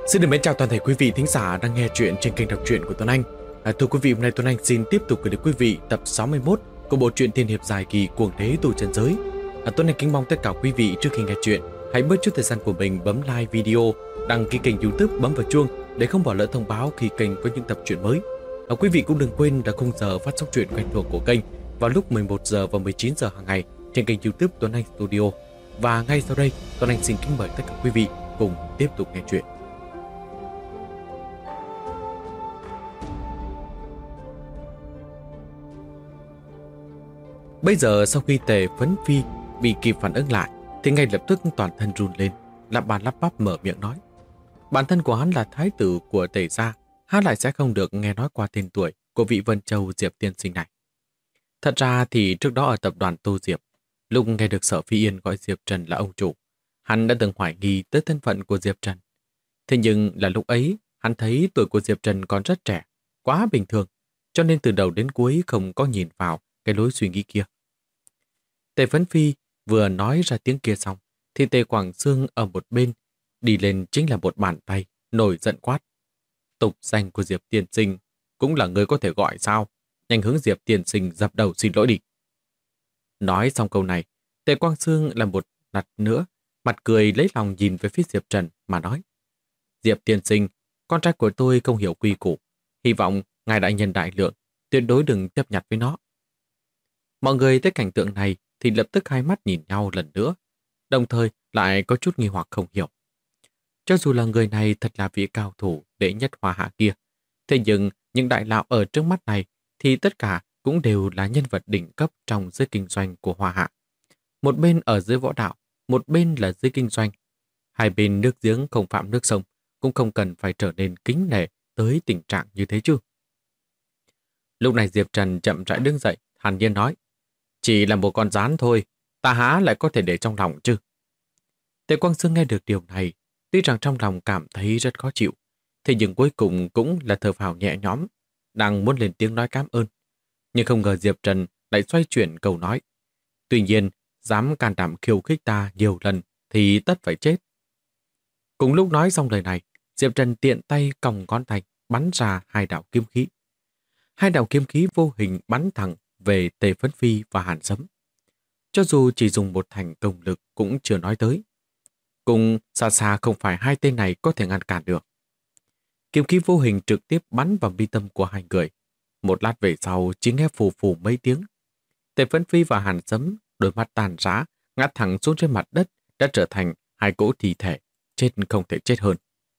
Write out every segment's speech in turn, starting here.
Xin được mến chào toàn thể quý vị thính giả đang nghe chuyện trên kênh đọc truyện của Tuấn Anh. Thưa quý vị, hôm nay Tuấn Anh xin tiếp tục gửi đến quý vị tập 61 của bộ truyện tiên hiệp dài kỳ Cuồng Đế Tu Chân Giới. Tuấn Anh kính mong tất cả quý vị trước khi nghe chuyện hãy bớt chút thời gian của mình bấm like video, đăng ký kênh YouTube, bấm vào chuông để không bỏ lỡ thông báo khi kênh có những tập truyện mới. Quý vị cũng đừng quên là khung giờ phát sóng truyện quen thuộc của kênh vào lúc 11 giờ và 19 giờ hàng ngày trên kênh YouTube Tuấn Anh Studio. Và ngay sau đây, Tuấn Anh xin kính mời tất cả quý vị cùng tiếp tục nghe chuyện. Bây giờ sau khi Tề Phấn Phi bị kịp phản ứng lại thì ngay lập tức toàn thân run lên, lắp ba lắp bắp mở miệng nói. Bản thân của hắn là thái tử của Tề gia, hắn lại sẽ không được nghe nói qua tên tuổi của vị Vân Châu Diệp tiên sinh này. Thật ra thì trước đó ở tập đoàn Tô Diệp, lúc nghe được Sở Phi Yên gọi Diệp Trần là ông chủ, hắn đã từng hoài nghi tới thân phận của Diệp Trần. Thế nhưng là lúc ấy, hắn thấy tuổi của Diệp Trần còn rất trẻ, quá bình thường, cho nên từ đầu đến cuối không có nhìn vào cái lối suy nghĩ kia. Tề Phấn Phi vừa nói ra tiếng kia xong, thì Tề Quảng Xương ở một bên đi lên chính là một bàn tay, nổi giận quát. Tục danh của Diệp tiên sinh cũng là người có thể gọi sao? Nhanh hướng Diệp tiên sinh dập đầu xin lỗi đi. Nói xong câu này, Tề Quang Xương là một lần nữa, mặt cười lấy lòng nhìn về phía Diệp Trần mà nói. Diệp tiên sinh, con trai của tôi không hiểu quy củ. Hy vọng ngài đại nhân đại lượng, tuyệt đối đừng chấp nhặt với nó. Mọi người thấy cảnh tượng này thì lập tức hai mắt nhìn nhau lần nữa, đồng thời lại có chút nghi hoặc không hiểu. Cho dù là người này thật là vị cao thủ đệ nhất Hoa Hạ kia, thế nhưng những đại lão ở trước mắt này thì tất cả cũng đều là nhân vật đỉnh cấp trong giới kinh doanh của Hoa Hạ. Một bên ở dưới võ đạo, một bên là dưới kinh doanh. Hai bên nước giếng không phạm nước sông, cũng không cần phải trở nên kính nể tới tình trạng như thế chứ. Lúc này Diệp Trần chậm rãi đứng dậy, thản nhiên nói. Chỉ là một con gián thôi, ta há lại có thể để trong lòng chứ. Tề Quang Xương nghe được điều này, tuy rằng trong lòng cảm thấy rất khó chịu, thế nhưng cuối cùng cũng là thở phào nhẹ nhõm, đang muốn lên tiếng nói cảm ơn. Nhưng không ngờ Diệp Trần lại xoay chuyển câu nói. Tuy nhiên, dám can đảm khiêu khích ta nhiều lần thì tất phải chết. Cùng lúc nói xong lời này, Diệp Trần tiện tay còng ngón tay bắn ra hai đạo kiếm khí. Hai đạo kiếm khí vô hình bắn thẳng về Tề Phấn Phi và Hàn Sấm. Cho dù chỉ dùng một thành công lực cũng chưa nói tới. Cùng xa xa không phải hai tên này có thể ngăn cản được. Kiếm khí vô hình trực tiếp bắn vào mi tâm của hai người. Một lát về sau chỉ nghe phù phù mấy tiếng. Tề Phấn Phi và Hàn Sấm đôi mắt tàn rã, ngã thẳng xuống trên mặt đất, đã trở thành hai cỗ thi thể, chết không thể chết hơn.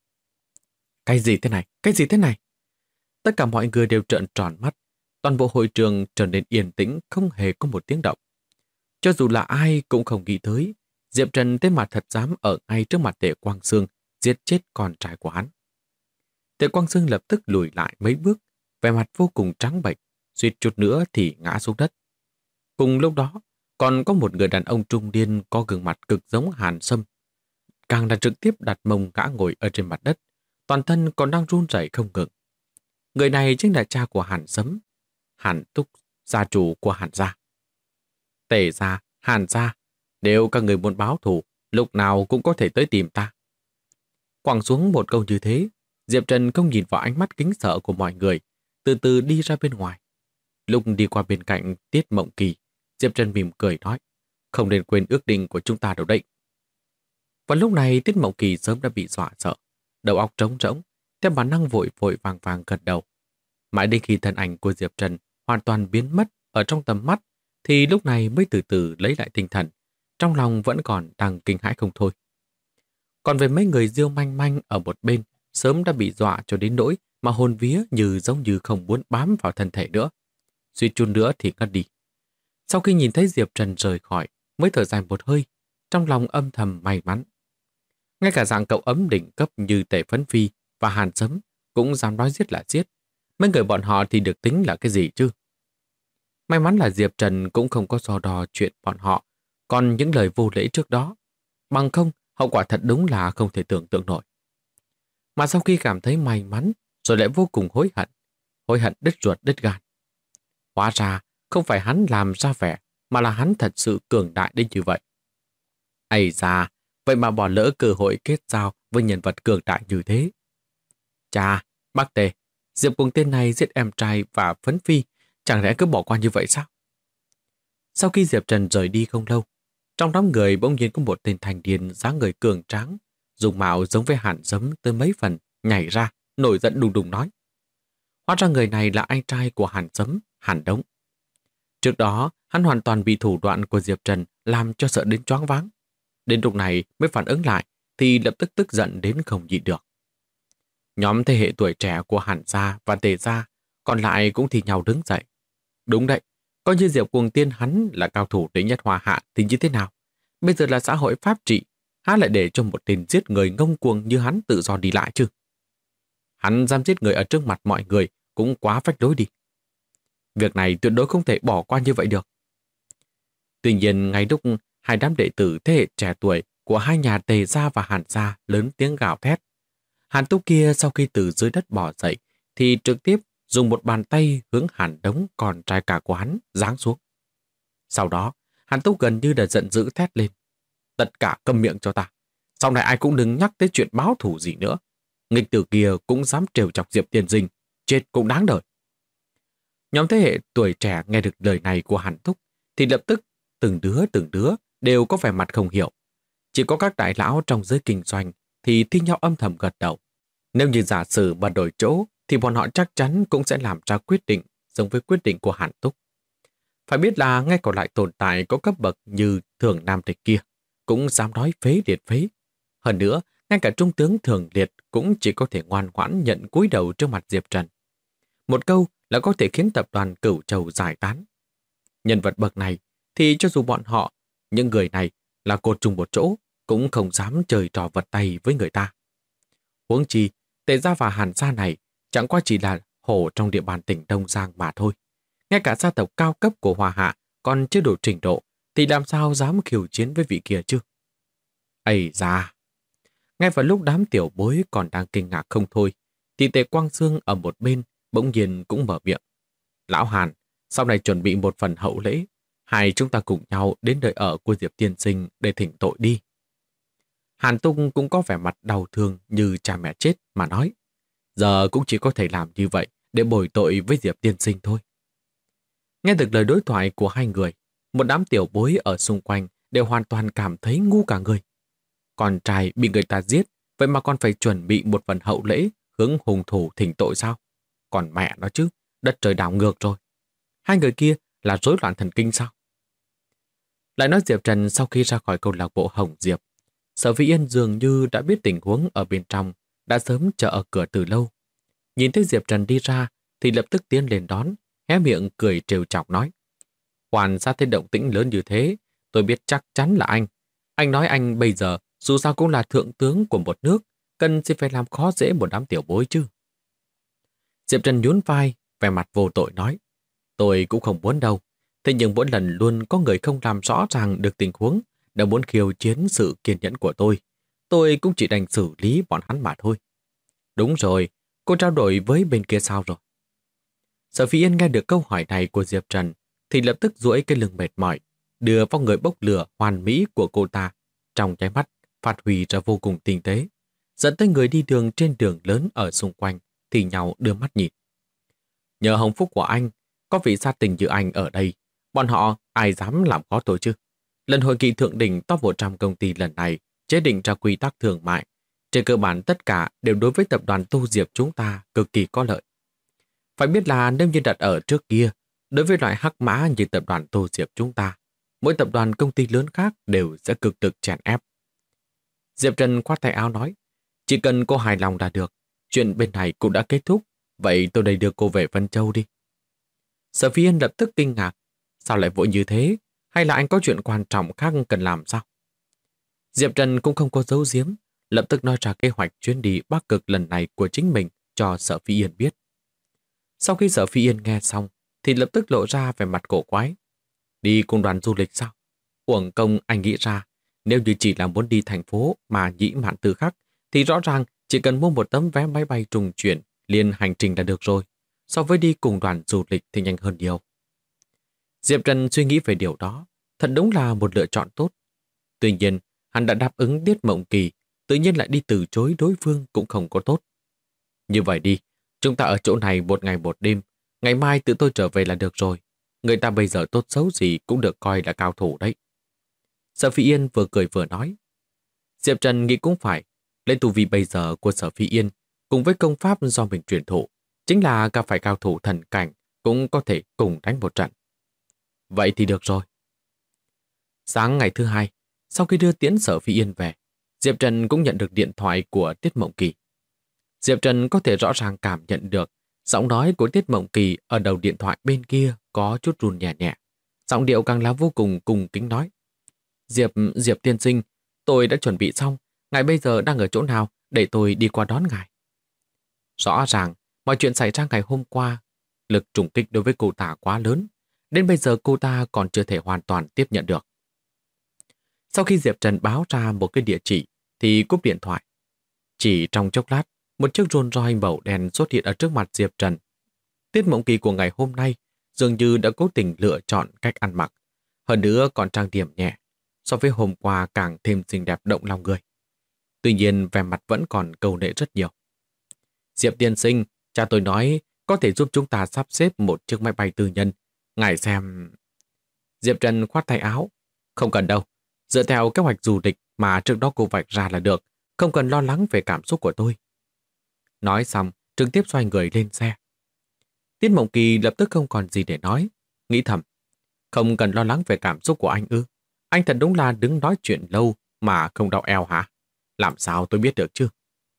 Cái gì thế này? Cái gì thế này? Tất cả mọi người đều trợn tròn mắt. Toàn bộ hội trường trở nên yên tĩnh, không hề có một tiếng động. Cho dù là ai cũng không nghĩ tới, Diệp Trần tên mặt thật dám ở ngay trước mặt Tề Quang Xương giết chết con trai của hắn. Tề Quang Xương lập tức lùi lại mấy bước, vẻ mặt vô cùng trắng bệch, suýt chút nữa thì ngã xuống đất. Cùng lúc đó, còn có một người đàn ông trung niên có gương mặt cực giống Hàn Sâm, càng là trực tiếp đặt mông ngã ngồi ở trên mặt đất, toàn thân còn đang run rẩy không ngừng. Người này chính là cha của Hàn Sấm, Hàn Túc, gia chủ của Hàn gia. Tề gia, Hàn gia, nếu các người muốn báo thù, lúc nào cũng có thể tới tìm ta. Quẳng xuống một câu như thế, Diệp Trần không nhìn vào ánh mắt kính sợ của mọi người, từ từ đi ra bên ngoài. Lúc đi qua bên cạnh Tiết Mộng Kỳ, Diệp Trần mỉm cười nói, không nên quên ước định của chúng ta đâu đấy. Và lúc này Tiết Mộng Kỳ sớm đã bị dọa sợ, đầu óc trống rỗng, theo bản năng vội vội vàng vàng gật đầu. Mãi đến khi thân ảnh của Diệp Trần hoàn toàn biến mất ở trong tầm mắt, thì lúc này mới từ từ lấy lại tinh thần, trong lòng vẫn còn đang kinh hãi không thôi. Còn về mấy người Diêu Manh Manh ở một bên, sớm đã bị dọa cho đến nỗi mà hồn vía giống như không muốn bám vào thân thể nữa. Suýt chút nữa thì ngất đi. Sau khi nhìn thấy Diệp Trần rời khỏi, mới thở dài một hơi, trong lòng âm thầm may mắn. Ngay cả dạng cậu ấm đỉnh cấp như Tề Phấn Phi và Hàn Sấm cũng dám nói giết là giết. Mấy người bọn họ thì được tính là cái gì chứ? May mắn là Diệp Trần cũng không có so đo chuyện bọn họ, còn những lời vô lễ trước đó. Bằng không, hậu quả thật đúng là không thể tưởng tượng nổi. Mà sau khi cảm thấy may mắn, rồi lại vô cùng hối hận đứt ruột đứt gan. Hóa ra, không phải hắn làm ra vẻ, mà là hắn thật sự cường đại đến như vậy. Ây da, vậy mà bỏ lỡ cơ hội kết giao với nhân vật cường đại như thế. Chà, bác Tề, Diệp cùng tên này giết em trai và Phấn Phi, chẳng lẽ cứ bỏ qua như vậy sao? Sau khi Diệp Trần rời đi không lâu, trong đám người bỗng nhiên có một tên thành niên dáng người cường tráng, dùng mạo giống với Hàn Sấm tới mấy phần, nhảy ra, nổi giận đùng đùng nói. Hóa ra người này là anh trai của Hàn Sấm, Hàn Đống. Trước đó, hắn hoàn toàn bị thủ đoạn của Diệp Trần làm cho sợ đến choáng váng. Đến lúc này mới phản ứng lại, thì lập tức tức giận đến không nhịn được. Nhóm thế hệ tuổi trẻ của Hàn gia và Tề gia còn lại cũng thì nhau đứng dậy. Đúng đấy, coi như Diệp Cuồng Tiên hắn là cao thủ đệ nhất Hoa Hạ thì như thế nào? Bây giờ là xã hội pháp trị, há lại để cho một tên giết người ngông cuồng như hắn tự do đi lại chứ? Hắn dám giết người ở trước mặt mọi người cũng quá phách lối đi. Việc này tuyệt đối không thể bỏ qua như vậy được. Tuy nhiên, ngay lúc hai đám đệ tử thế hệ trẻ tuổi của hai nhà Tề gia và Hàn gia lớn tiếng gào thét, Hàn Túc kia sau khi từ dưới đất bò dậy thì trực tiếp dùng một bàn tay hướng Hàn Đống con trai cả của hắn giáng xuống. Sau đó, Hàn Túc gần như đã giận dữ thét lên. Tất cả câm miệng cho ta. Sau này ai cũng đừng nhắc tới chuyện báo thù gì nữa. Nghịch tử kia cũng dám trêu chọc Diệp Tiên Sinh, chết cũng đáng đời. Nhóm thế hệ tuổi trẻ nghe được lời này của Hàn Túc thì lập tức từng đứa đều có vẻ mặt không hiểu. Chỉ có các đại lão trong giới kinh doanh thì thi nhau âm thầm gật đầu. Nếu như giả sử mà đổi chỗ thì bọn họ chắc chắn cũng sẽ làm ra quyết định giống với quyết định của Hàn Túc. Phải biết là ngay còn lại tồn tại có cấp bậc như Thường Nam Tịch kia cũng dám nói phế liệt phế. Hơn nữa, ngay cả Trung tướng Thường Liệt cũng chỉ có thể ngoan ngoãn nhận cúi đầu trước mặt Diệp Trần. Một câu là có thể khiến tập đoàn Cửu Châu giải tán. Nhân vật bậc này thì cho dù bọn họ, những người này là cột chung một chỗ, cũng không dám chơi trò vật tay với người ta. Huống chi, Tề gia và Hàn gia này chẳng qua chỉ là hổ trong địa bàn tỉnh Đông Giang mà thôi. Ngay cả gia tộc cao cấp của Hoa Hạ còn chưa đủ trình độ thì làm sao dám khiêu chiến với vị kia chứ? Ây da! Ngay vào lúc đám tiểu bối còn đang kinh ngạc không thôi, thì Tề Quang Sương ở một bên bỗng nhiên cũng mở miệng. Lão Hàn, sau này chuẩn bị một phần hậu lễ, hai chúng ta cùng nhau đến nơi ở của Diệp Tiên Sinh để thỉnh tội đi. Hàn Tung cũng có vẻ mặt đau thương như cha mẹ chết mà nói. Giờ cũng chỉ có thể làm như vậy để bồi tội với Diệp Tiên Sinh thôi. Nghe được lời đối thoại của hai người, một đám tiểu bối ở xung quanh đều hoàn toàn cảm thấy ngu cả người. Con trai bị người ta giết, vậy mà còn phải chuẩn bị một phần hậu lễ hướng hung thủ thỉnh tội sao? Còn mẹ nó chứ, đất trời đảo ngược rồi. Hai người kia là rối loạn thần kinh sao? Lại nói Diệp Trần sau khi ra khỏi câu lạc bộ Hồng Diệp, Sở Vĩ Yên dường như đã biết tình huống ở bên trong, đã sớm chờ ở cửa từ lâu. Nhìn thấy Diệp Trần đi ra thì lập tức tiến lên đón, hé miệng cười trêu chọc nói. Hoàn ra thấy động tĩnh lớn như thế, tôi biết chắc chắn là anh. Anh nói anh bây giờ dù sao cũng là thượng tướng của một nước, cần gì phải làm khó dễ một đám tiểu bối chứ. Diệp Trần nhún vai, vẻ mặt vô tội nói. Tôi cũng không muốn đâu, thế nhưng mỗi lần luôn có người không làm rõ ràng được tình huống, đã muốn khiêu chiến sự kiên nhẫn của tôi cũng chỉ đành xử lý bọn hắn mà thôi. Đúng rồi, cô trao đổi với bên kia sao rồi? Sở Phi Yên nghe được câu hỏi này của Diệp Trần thì lập tức duỗi cái lưng mệt mỏi, đưa vào người bốc lửa hoàn mỹ của cô ta, trong cái mắt phát huy ra vô cùng tinh tế, dẫn tới người đi đường trên đường lớn ở xung quanh thì nhau đưa mắt nhìn. Nhờ hồng phúc của anh, có vị gia tình như anh ở đây, bọn họ ai dám làm khó tôi chứ? Lần hội nghị thượng đỉnh top 100 công ty lần này chế định ra quy tắc thương mại. Trên cơ bản tất cả đều đối với tập đoàn Tô Diệp chúng ta cực kỳ có lợi. Phải biết là nếu như đặt ở trước kia, đối với loại hắc mã như tập đoàn Tô Diệp chúng ta, mỗi tập đoàn công ty lớn khác đều sẽ cực lực chèn ép. Diệp Trần khoát tay áo nói, chỉ cần cô hài lòng là được, chuyện bên này cũng đã kết thúc, vậy tôi đây đưa cô về Vân Châu đi. Sở Phi Yên lập tức kinh ngạc, sao lại vội như thế, hay là anh có chuyện quan trọng khác cần làm sao? Diệp Trần cũng không có giấu giếm, lập tức nói ra kế hoạch chuyến đi Bắc Cực lần này của chính mình cho Sở Phi Yên biết. Sau khi Sở Phi Yên nghe xong, thì lập tức lộ ra vẻ mặt cổ quái. Đi cùng đoàn du lịch sao? Uổng công anh nghĩ ra, nếu như chỉ là muốn đi thành phố mà nhĩ mạn từ khắc, thì rõ ràng chỉ cần mua một tấm vé máy bay trùng chuyển liền hành trình là được rồi. So với đi cùng đoàn du lịch thì nhanh hơn nhiều. Diệp Trần suy nghĩ về điều đó, thật đúng là một lựa chọn tốt. Tuy nhiên, hắn đã đáp ứng Tiết Mộng Kỳ, tự nhiên lại đi từ chối đối phương cũng không có tốt. Như vậy đi, chúng ta ở chỗ này một ngày một đêm, ngày mai tự tôi trở về là được rồi. Người ta bây giờ tốt xấu gì cũng được coi là cao thủ đấy. Sở Phi Yên vừa cười vừa nói. Diệp Trần nghĩ cũng phải, lấy tu vi bây giờ của Sở Phi Yên cùng với công pháp do mình truyền thụ, chính là gặp phải cao thủ thần cảnh cũng có thể cùng đánh một trận. Vậy thì được rồi. Sáng ngày thứ hai, sau khi đưa tiễn Sở Phi Yên về, Diệp Trần cũng nhận được điện thoại của Tiết Mộng Kỳ. Diệp Trần có thể rõ ràng cảm nhận được giọng nói của Tiết Mộng Kỳ ở đầu điện thoại bên kia có chút run nhẹ nhẹ. Giọng điệu càng là vô cùng cung kính nói. Diệp tiên sinh, tôi đã chuẩn bị xong. Ngài bây giờ đang ở chỗ nào để tôi đi qua đón ngài? Rõ ràng, mọi chuyện xảy ra ngày hôm qua, lực trùng kích đối với cô ta quá lớn. Đến bây giờ cô ta còn chưa thể hoàn toàn tiếp nhận được. Sau khi Diệp Trần báo ra một cái địa chỉ thì cúp điện thoại. Chỉ trong chốc lát, một chiếc Rolls Royce màu đen xuất hiện ở trước mặt Diệp Trần. Tiết Mộng Kỳ của ngày hôm nay dường như đã cố tình lựa chọn cách ăn mặc. Hơn nữa còn trang điểm nhẹ, so với hôm qua càng thêm xinh đẹp động lòng người. Tuy nhiên vẻ mặt vẫn còn cầu nệ rất nhiều. Diệp tiên sinh, cha tôi nói có thể giúp chúng ta sắp xếp một chiếc máy bay tư nhân. Ngài xem... Diệp Trần khoát tay áo. Không cần đâu. Dựa theo kế hoạch du lịch mà trước đó cô vạch ra là được. Không cần lo lắng về cảm xúc của tôi. Nói xong, trực tiếp xoay người lên xe. Tiết Mộng Kỳ lập tức không còn gì để nói. Nghĩ thầm. Không cần lo lắng về cảm xúc của anh ư? Anh thật đúng là đứng nói chuyện lâu mà không đau eo hả? Làm sao tôi biết được chứ?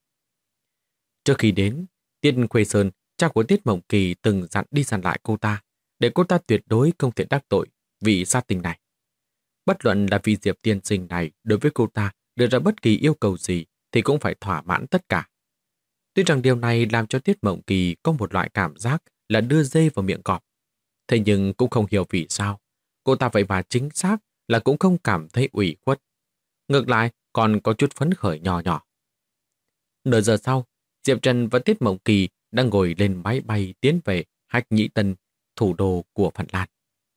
Trước khi đến, Tiết Khuê Sơn, cha của Tiết Mộng Kỳ từng dặn đi dặn lại cô ta, để cô ta tuyệt đối không thể đắc tội vì sát tình này. Bất luận là vì Diệp tiên sinh này đối với cô ta đưa ra bất kỳ yêu cầu gì thì cũng phải thỏa mãn tất cả. Tuy rằng điều này làm cho Tiết Mộng Kỳ có một loại cảm giác là đưa dê vào miệng cọp. Thế nhưng cũng không hiểu vì sao. Cô ta vậy mà chính xác là cũng không cảm thấy ủy khuất. Ngược lại còn có chút phấn khởi nhỏ nhỏ. Nửa giờ sau, Diệp Trần và Tiết Mộng Kỳ đang ngồi lên máy bay tiến về Hách Nhĩ Tân, thủ đô của Phần Lan.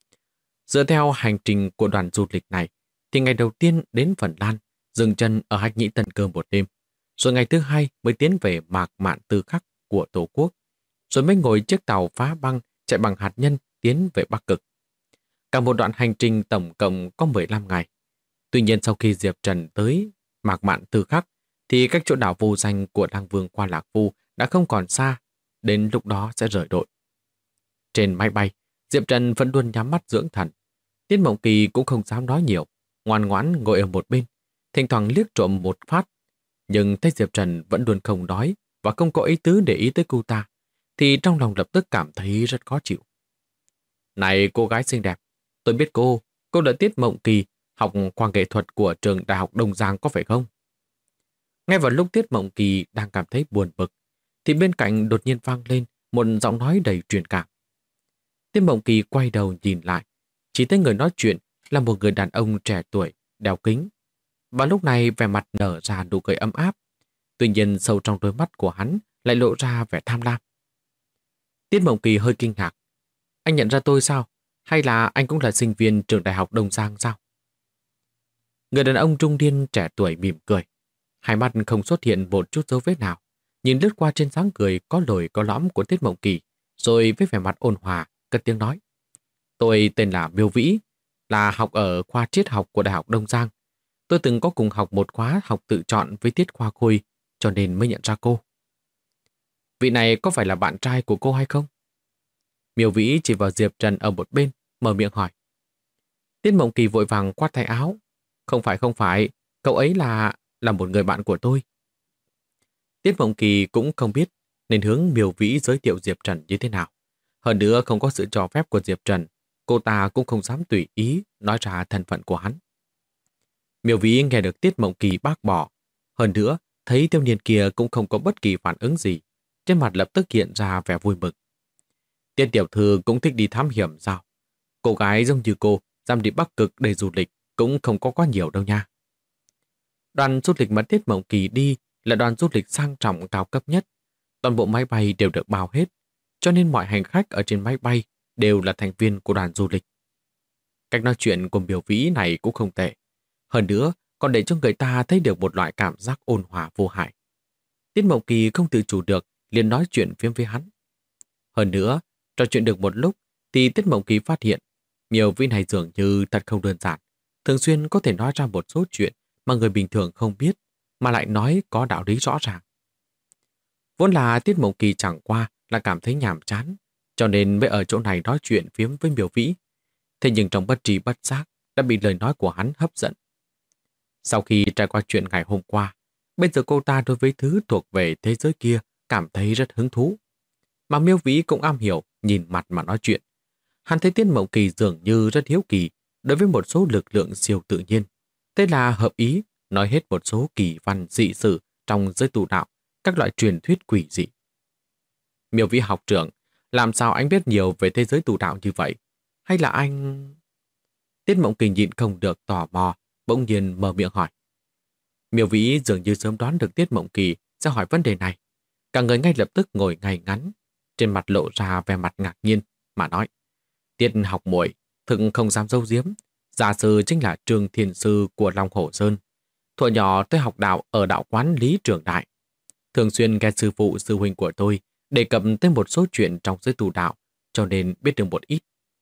Dựa theo hành trình của đoàn du lịch này, thì ngày đầu tiên đến Phần Lan, dừng chân ở Hách Nhĩ Tân cơ một đêm, rồi ngày thứ hai mới tiến về Mạc Mạn Tư Khắc của Tổ quốc, rồi mới ngồi chiếc tàu phá băng chạy bằng hạt nhân tiến về Bắc Cực. Cả một đoạn hành trình tổng cộng có 15 ngày. Tuy nhiên sau khi Diệp Trần tới Mạc Mạn Tư Khắc, thì cách chỗ đảo vô danh của Lang Vương qua Lạc Phu đã không còn xa, đến lúc đó sẽ rời đội. Trên máy bay, Diệp Trần vẫn luôn nhắm mắt dưỡng thần. Tiết Mộng Kỳ cũng không dám nói nhiều, ngoan ngoãn ngồi ở một bên, thỉnh thoảng liếc trộm một phát. Nhưng thấy Diệp Trần vẫn luôn không nói và không có ý tứ để ý tới cô ta, thì trong lòng lập tức cảm thấy rất khó chịu. Này cô gái xinh đẹp, tôi biết cô là Tiết Mộng Kỳ, học khoa nghệ thuật của trường Đại học Đông Giang có phải không? Ngay vào lúc Tiết Mộng Kỳ đang cảm thấy buồn bực, thì bên cạnh đột nhiên vang lên một giọng nói đầy truyền cảm. Tiết Mộng Kỳ quay đầu nhìn lại, chỉ thấy người nói chuyện là một người đàn ông trẻ tuổi, đeo kính. Và lúc này vẻ mặt nở ra nụ cười ấm áp. Tuy nhiên sâu trong đôi mắt của hắn lại lộ ra vẻ tham lam. Tiết Mộng Kỳ hơi kinh ngạc. Anh nhận ra tôi sao? Hay là anh cũng là sinh viên trường Đại học Đông Giang sao? Người đàn ông trung niên trẻ tuổi mỉm cười. Hai mắt không xuất hiện một chút dấu vết nào. Nhìn lướt qua trên dáng cười có lồi có lõm của Tiết Mộng Kỳ, rồi với vẻ mặt ôn hòa, cất tiếng nói. Tôi tên là Miêu Vĩ, là học ở khoa triết học của Đại học Đông Giang. Tôi từng có cùng học một khóa học tự chọn với Tiết Khoa Khôi, cho nên mới nhận ra cô. Vị này có phải là bạn trai của cô hay không? Miêu Vĩ chỉ vào Diệp Trần ở một bên, mở miệng hỏi. Tiết Mộng Kỳ vội vàng quát tay áo. Không phải, cậu ấy là một người bạn của tôi. Tiết Mộng Kỳ cũng không biết nên hướng Miêu Vĩ giới thiệu Diệp Trần như thế nào. Hơn nữa không có sự cho phép của Diệp Trần, cô ta cũng không dám tùy ý nói ra thân phận của hắn. Miêu Vĩ nghe được Tiết Mộng Kỳ bác bỏ. Hơn nữa, thấy thiếu niên kia cũng không có bất kỳ phản ứng gì. Trên mặt lập tức hiện ra vẻ vui mừng. Tiết tiểu thư cũng thích đi thám hiểm sao? Cô gái giống như cô, dám đi Bắc Cực để du lịch cũng không có quá nhiều đâu nha. Đoàn du lịch mà Tiết Mộng Kỳ đi là đoàn du lịch sang trọng cao cấp nhất. Toàn bộ máy bay đều được bao hết, cho nên mọi hành khách ở trên máy bay đều là thành viên của đoàn du lịch. Cách nói chuyện của Miêu Vĩ này cũng không tệ. Hơn nữa, còn để cho người ta thấy được một loại cảm giác ôn hòa vô hại. Tiết Mộng Kỳ không tự chủ được liền nói chuyện phiếm với hắn. Hơn nữa, trò chuyện được một lúc thì Tiết Mộng Kỳ phát hiện Miêu Vĩ này dường như thật không đơn giản, thường xuyên có thể nói ra một số chuyện mà người bình thường không biết, mà lại nói có đạo lý rõ ràng. Vốn là Tiết Mộng Kỳ chẳng qua là cảm thấy nhàm chán, cho nên mới ở chỗ này nói chuyện phiếm với Miêu Vĩ. Thế nhưng trong bất trí bất giác đã bị lời nói của hắn hấp dẫn. Sau khi trải qua chuyện ngày hôm qua, bây giờ cô ta đối với thứ thuộc về thế giới kia cảm thấy rất hứng thú. Mà Miêu Vĩ cũng am hiểu nhìn mặt mà nói chuyện. Hắn thấy Tiết Mộng Kỳ dường như rất hiếu kỳ đối với một số lực lượng siêu tự nhiên. Thế là hợp ý nói hết một số kỳ văn dị sự trong giới tu đạo, các loại truyền thuyết quỷ dị. Miêu Vĩ học trưởng, làm sao anh biết nhiều về thế giới tu đạo như vậy? Hay là anh... Tiết Mộng Kỳ nhịn không được tò mò, bỗng nhiên mở miệng hỏi. Miêu Vĩ dường như sớm đoán được Tiết Mộng Kỳ sẽ hỏi vấn đề này. Cả người ngay lập tức ngồi ngay ngắn, trên mặt lộ ra vẻ mặt ngạc nhiên, mà nói. Tiết học muội thực không dám giấu giếm. Gia sư chính là Trường Thiền Sư của Long Hổ Sơn. Thuở nhỏ tôi học đạo ở đạo quán Lý Trường Đại. Thường xuyên nghe sư phụ sư huynh của tôi đề cập tới một số chuyện trong giới tu đạo, cho nên biết được một ít.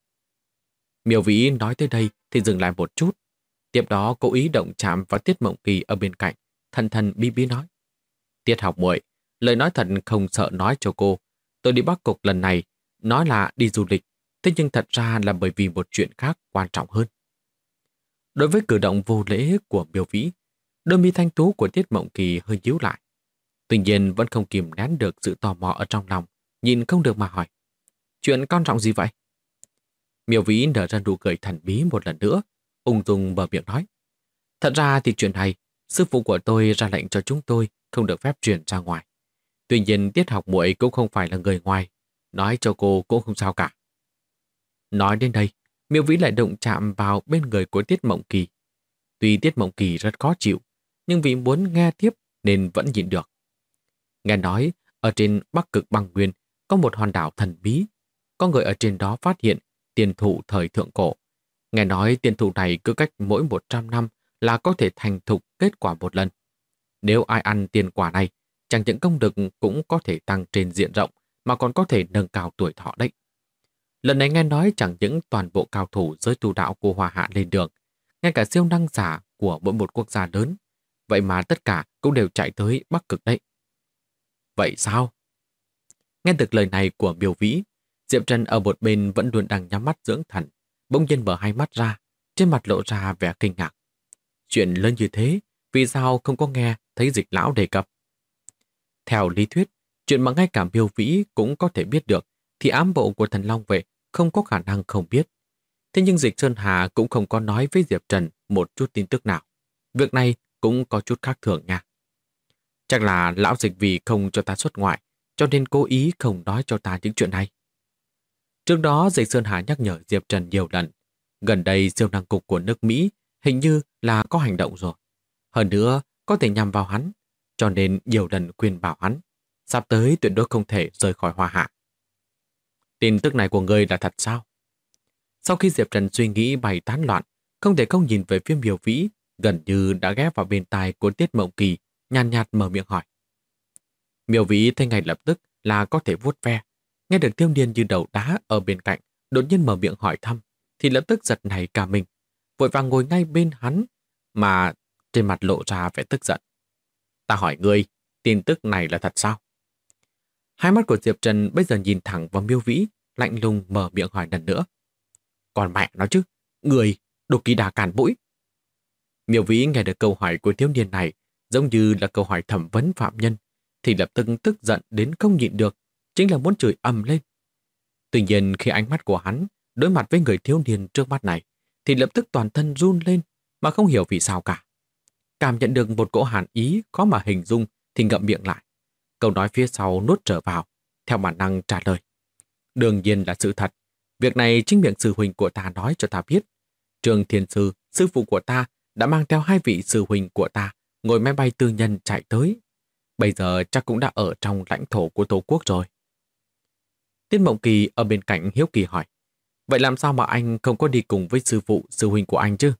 Miêu Vĩ nói tới đây thì dừng lại một chút. Tiếp đó cố ý động chạm vào Tiết Mộng Kỳ ở bên cạnh, thân thân bí bí nói. Tiết học muội, lời nói thật không sợ nói cho cô. Tôi đi Bắc Cực lần này, nói là đi du lịch, thế nhưng thật ra là bởi vì một chuyện khác quan trọng hơn. Đối với cử động vô lễ của Miêu Vĩ, đôi mi thanh tú của Tiết Mộng Kỳ hơi nhíu lại. Tuy nhiên vẫn không kìm nén được sự tò mò ở trong lòng, nhìn không được mà hỏi. Chuyện quan trọng gì vậy? Miêu Vĩ nở ra nụ cười thần bí một lần nữa, ung dung mở miệng nói. Thật ra thì chuyện này, sư phụ của tôi ra lệnh cho chúng tôi không được phép truyền ra ngoài. Tuy nhiên Tiết học muội cũng không phải là người ngoài, nói cho cô cũng không sao cả. Nói đến đây, Miêu Vĩ lại động chạm vào bên người của Tiết Mộng Kỳ. Tuy Tiết Mộng Kỳ rất khó chịu, nhưng vì muốn nghe tiếp nên vẫn nhịn được. Nghe nói, ở trên Bắc Cực Băng Nguyên có một hòn đảo thần bí. Có người ở trên đó phát hiện tiền thụ thời thượng cổ. Nghe nói tiền thụ này cứ cách mỗi 100 năm là có thể thành thục kết quả một lần. Nếu ai ăn tiền quả này, chẳng những công lực cũng có thể tăng trên diện rộng, mà còn có thể nâng cao tuổi thọ đấy. Lần này nghe nói chẳng những toàn bộ cao thủ giới tu đạo của Hoa Hạ lên đường, ngay cả siêu năng giả của mỗi một quốc gia lớn, vậy mà tất cả cũng đều chạy tới Bắc Cực đấy. Vậy sao? Nghe được lời này của Miêu Vĩ, Diệp Trần ở một bên vẫn luôn đang nhắm mắt dưỡng thần, bỗng nhiên mở hai mắt ra, trên mặt lộ ra vẻ kinh ngạc. Chuyện lớn như thế, vì sao không có nghe thấy Dịch lão đề cập? Theo lý thuyết, chuyện mà ngay cả Miêu Vĩ cũng có thể biết được, thì ám bộ của Thần Long Vệ không có khả năng không biết. Thế nhưng Dịch Sơn Hà cũng không có nói với Diệp Trần một chút tin tức nào. Việc này cũng có chút khác thường nha. Chắc là lão Dịch vì không cho ta xuất ngoại, cho nên cố ý không nói cho ta những chuyện này. Trước đó Dịch Sơn Hà nhắc nhở Diệp Trần nhiều lần. Gần đây siêu năng cục của nước Mỹ hình như là có hành động rồi. Hơn nữa có thể nhằm vào hắn, cho nên nhiều lần khuyên bảo hắn. Sắp tới tuyệt đối không thể rời khỏi Hoa Hạ. Tin tức này của ngươi là thật sao? Sau khi Diệp Trần suy nghĩ bày tán loạn, không thể không nhìn về phía Miêu Vĩ, gần như đã ghé vào bên tai của Tiết Mộng Kỳ, nhàn nhạt mở miệng hỏi. Miêu Vĩ thấy ngay lập tức là có thể vuốt ve. Nghe được thiếu niên như đầu đá ở bên cạnh, đột nhiên mở miệng hỏi thăm, thì lập tức giật nảy cả mình, vội vàng ngồi ngay bên hắn, mà trên mặt lộ ra vẻ tức giận. Ta hỏi ngươi, tin tức này là thật sao? Hai mắt của Diệp Trần bây giờ nhìn thẳng vào Miêu Vĩ, lạnh lùng mở miệng hỏi lần nữa. Còn mẹ nó chứ, người, đồ kỳ đà cản mũi. Miêu Vĩ nghe được câu hỏi của thiếu niên này, giống như là câu hỏi thẩm vấn phạm nhân, thì lập tức tức giận đến không nhịn được, chính là muốn chửi ầm lên. Tuy nhiên khi ánh mắt của hắn đối mặt với người thiếu niên trước mắt này, thì lập tức toàn thân run lên mà không hiểu vì sao cả. Cảm nhận được một cỗ hàn ý khó mà hình dung thì ngậm miệng lại. Câu nói phía sau nuốt trở vào, theo bản năng trả lời. Đương nhiên là sự thật. Việc này chính miệng sư huynh của ta nói cho ta biết. Trường Thiền Sư, sư phụ của ta, đã mang theo hai vị sư huynh của ta ngồi máy bay tư nhân chạy tới. Bây giờ chắc cũng đã ở trong lãnh thổ của Tổ quốc rồi. Tiết Mộng Kỳ ở bên cạnh hiếu kỳ hỏi. Vậy làm sao mà anh không có đi cùng với sư phụ, sư huynh của anh chứ?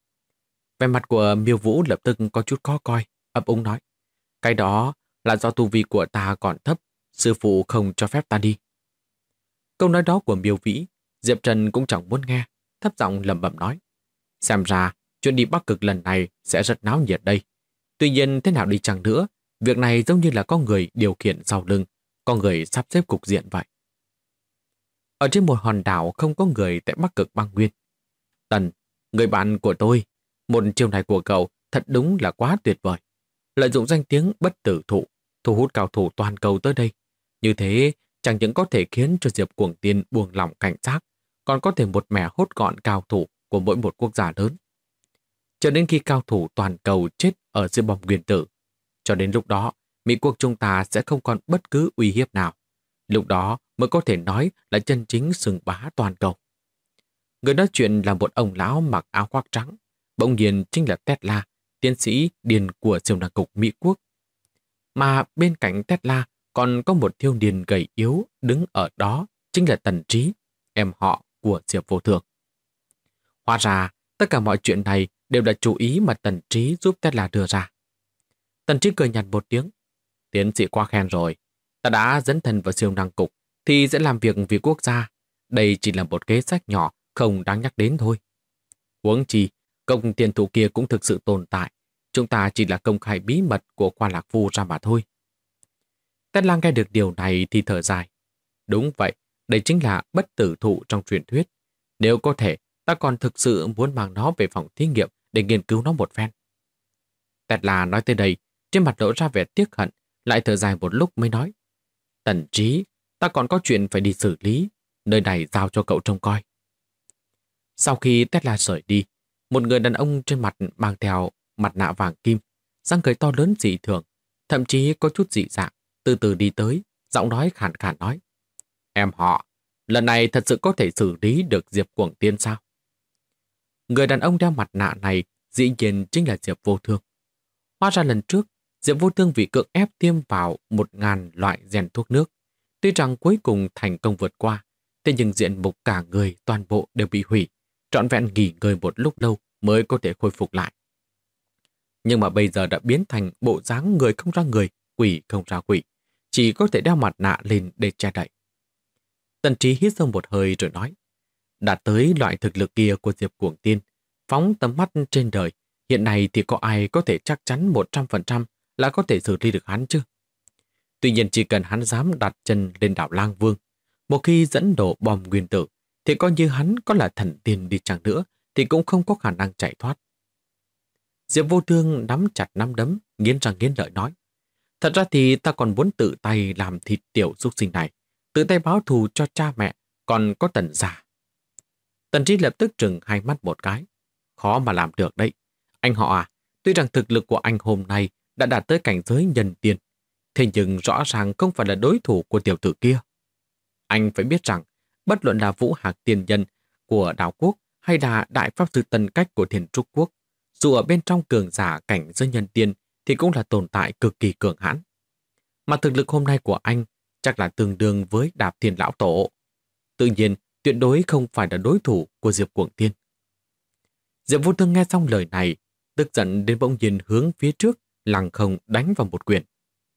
Vẻ mặt của Miêu Vũ lập tức có chút khó coi, ấp úng nói. Cái đó là do tu vi của ta còn thấp, Sư phụ không cho phép ta đi. Câu nói đó của Miêu Vĩ, Diệp Trần cũng chẳng muốn nghe, thấp giọng lẩm bẩm nói. Xem ra, chuyện đi Bắc Cực lần này sẽ rất náo nhiệt đây. Tuy nhiên thế nào đi chăng nữa, việc này giống như là có người điều khiển sau lưng, có người sắp xếp cục diện vậy. Ở trên một hòn đảo không có người tại Bắc Cực băng nguyên. Tần, người bạn của tôi, một chiêu này của cậu thật đúng là quá tuyệt vời. Lợi dụng danh tiếng bất tử thụ, thu hút cao thủ toàn cầu tới đây. Như thế, chẳng những có thể khiến cho Diệp Cuồng Tiên buông lỏng cảnh giác, còn có thể một mẻ hốt gọn cao thủ của mỗi một quốc gia lớn. Cho đến khi cao thủ toàn cầu chết ở dưới bom nguyên tử, cho đến lúc đó, Mỹ quốc chúng ta sẽ không còn bất cứ uy hiếp nào. Lúc đó mới có thể nói là chân chính sừng bá toàn cầu. Người nói chuyện là một ông lão mặc áo khoác trắng, bỗng nhiên chính là Tesla, tiến sĩ điền của siêu năng cục Mỹ quốc. Mà bên cạnh Tesla còn có một thiếu niên gầy yếu đứng ở đó, chính là Tần Trí, em họ của Diệp Vô Thường. Hóa ra, tất cả mọi chuyện này đều là chú ý mà Tần Trí giúp Tesla đưa ra. Tần Trí cười nhạt một tiếng. Tiến sĩ quá khen rồi. Ta đã dấn thân vào siêu năng cục thì sẽ làm việc vì quốc gia. Đây chỉ là một kế sách nhỏ không đáng nhắc đến thôi. Huống chi, công tiền thủ kia cũng thực sự tồn tại. Chúng ta chỉ là công khai bí mật của Khoa Lạc Phu ra mà thôi. Tesla nghe được điều này thì thở dài. Đúng vậy, đây chính là bất tử thụ trong truyền thuyết. Nếu có thể, ta còn thực sự muốn mang nó về phòng thí nghiệm để nghiên cứu nó một phen. Tesla nói tới đây, trên mặt lộ ra vẻ tiếc hận, lại thở dài một lúc mới nói. Tần Trí, ta còn có chuyện phải đi xử lý, nơi này giao cho cậu trông coi. Sau khi Tesla rời đi, một người đàn ông trên mặt mang theo mặt nạ vàng kim, răng cười to lớn dị thường, thậm chí có chút dị dạng, từ từ đi tới, giọng nói khàn khàn nói. Em họ, lần này thật sự có thể xử lý được Diệp Cuồng Tiên sao? Người đàn ông đeo mặt nạ này dĩ nhiên chính là Diệp Vô Thương. Hóa ra lần trước, Diệp Vô Thương vì cưỡng ép tiêm vào 1000 loại rèn thuốc nước. Tuy rằng cuối cùng thành công vượt qua, thế nhưng diện mục cả người toàn bộ đều bị hủy, trọn vẹn nghỉ ngơi một lúc lâu mới có thể khôi phục lại. Nhưng mà bây giờ đã biến thành bộ dáng người không ra người, quỷ không ra quỷ, chỉ có thể đeo mặt nạ lên để che đậy. Tần Trí hít sâu một hơi rồi nói, đạt tới loại thực lực kia của Diệp Cuồng Tiên, phóng tầm mắt trên đời, hiện nay thì có ai có thể chắc chắn 100% là có thể xử lý được hắn chứ? Tuy nhiên chỉ cần hắn dám đặt chân lên đảo Lang Vương, một khi dẫn đổ bom nguyên tử, thì coi như hắn có là thần tiên đi chăng nữa, thì cũng không có khả năng chạy thoát. Diệp Vô Thương nắm chặt nắm đấm, nghiến răng nghiến lợi nói, thật ra thì ta còn muốn tự tay làm thịt tiểu súc sinh này, tự tay báo thù cho cha mẹ, còn có Tần gia. Tần Trí lập tức trừng hai mắt một cái. Khó mà làm được đấy. Anh họ à, tuy rằng thực lực của anh hôm nay đã đạt tới cảnh giới nhân tiên, thế nhưng rõ ràng không phải là đối thủ của tiểu tử kia. Anh phải biết rằng, bất luận là Vũ Hạc Tiên Nhân của Đảo Quốc hay là Đại Pháp Sư Tân Cách của Thiền Trúc Quốc, dù ở bên trong cường giả cảnh giới nhân tiên thì cũng là tồn tại cực kỳ cường hãn. Mà thực lực hôm nay của anh chắc là tương đương với Đạp Thiên Lão Tổ. Tự nhiên, tuyệt đối không phải là đối thủ của Diệp Cuồng Tiên. Diệp Vô Thương nghe xong lời này, tức giận đến bỗng nhiên hướng phía trước, lăng không đánh vào một quyền.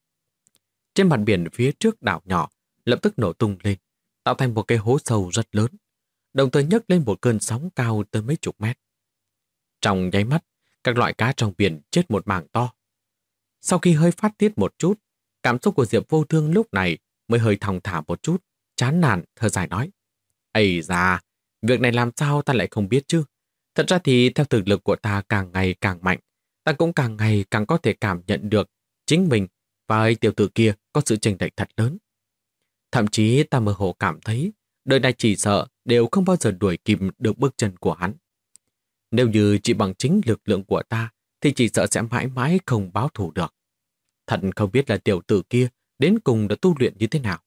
Trên mặt biển phía trước đảo nhỏ, lập tức nổ tung lên, tạo thành một cái hố sâu rất lớn, đồng thời nhấc lên một cơn sóng cao tới mấy chục mét. Trong nháy mắt, các loại cá trong biển chết một mảng to. Sau khi hơi phát tiết một chút, cảm xúc của Diệp Vô Thương lúc này mới hơi thong thả một chút, chán nản thở dài nói. Ây da, việc này làm sao ta lại không biết chứ? Thật ra thì theo thực lực của ta càng ngày càng mạnh, ta cũng càng ngày càng có thể cảm nhận được chính mình và tiểu tử kia có sự chênh lệch thật lớn. Thậm chí ta mơ hồ cảm thấy đời này chỉ sợ đều không bao giờ đuổi kịp được bước chân của hắn. Nếu như chỉ bằng chính lực lượng của ta thì chỉ sợ sẽ mãi mãi không báo thù được. Thật không biết là tiểu tử kia đến cùng đã tu luyện như thế nào.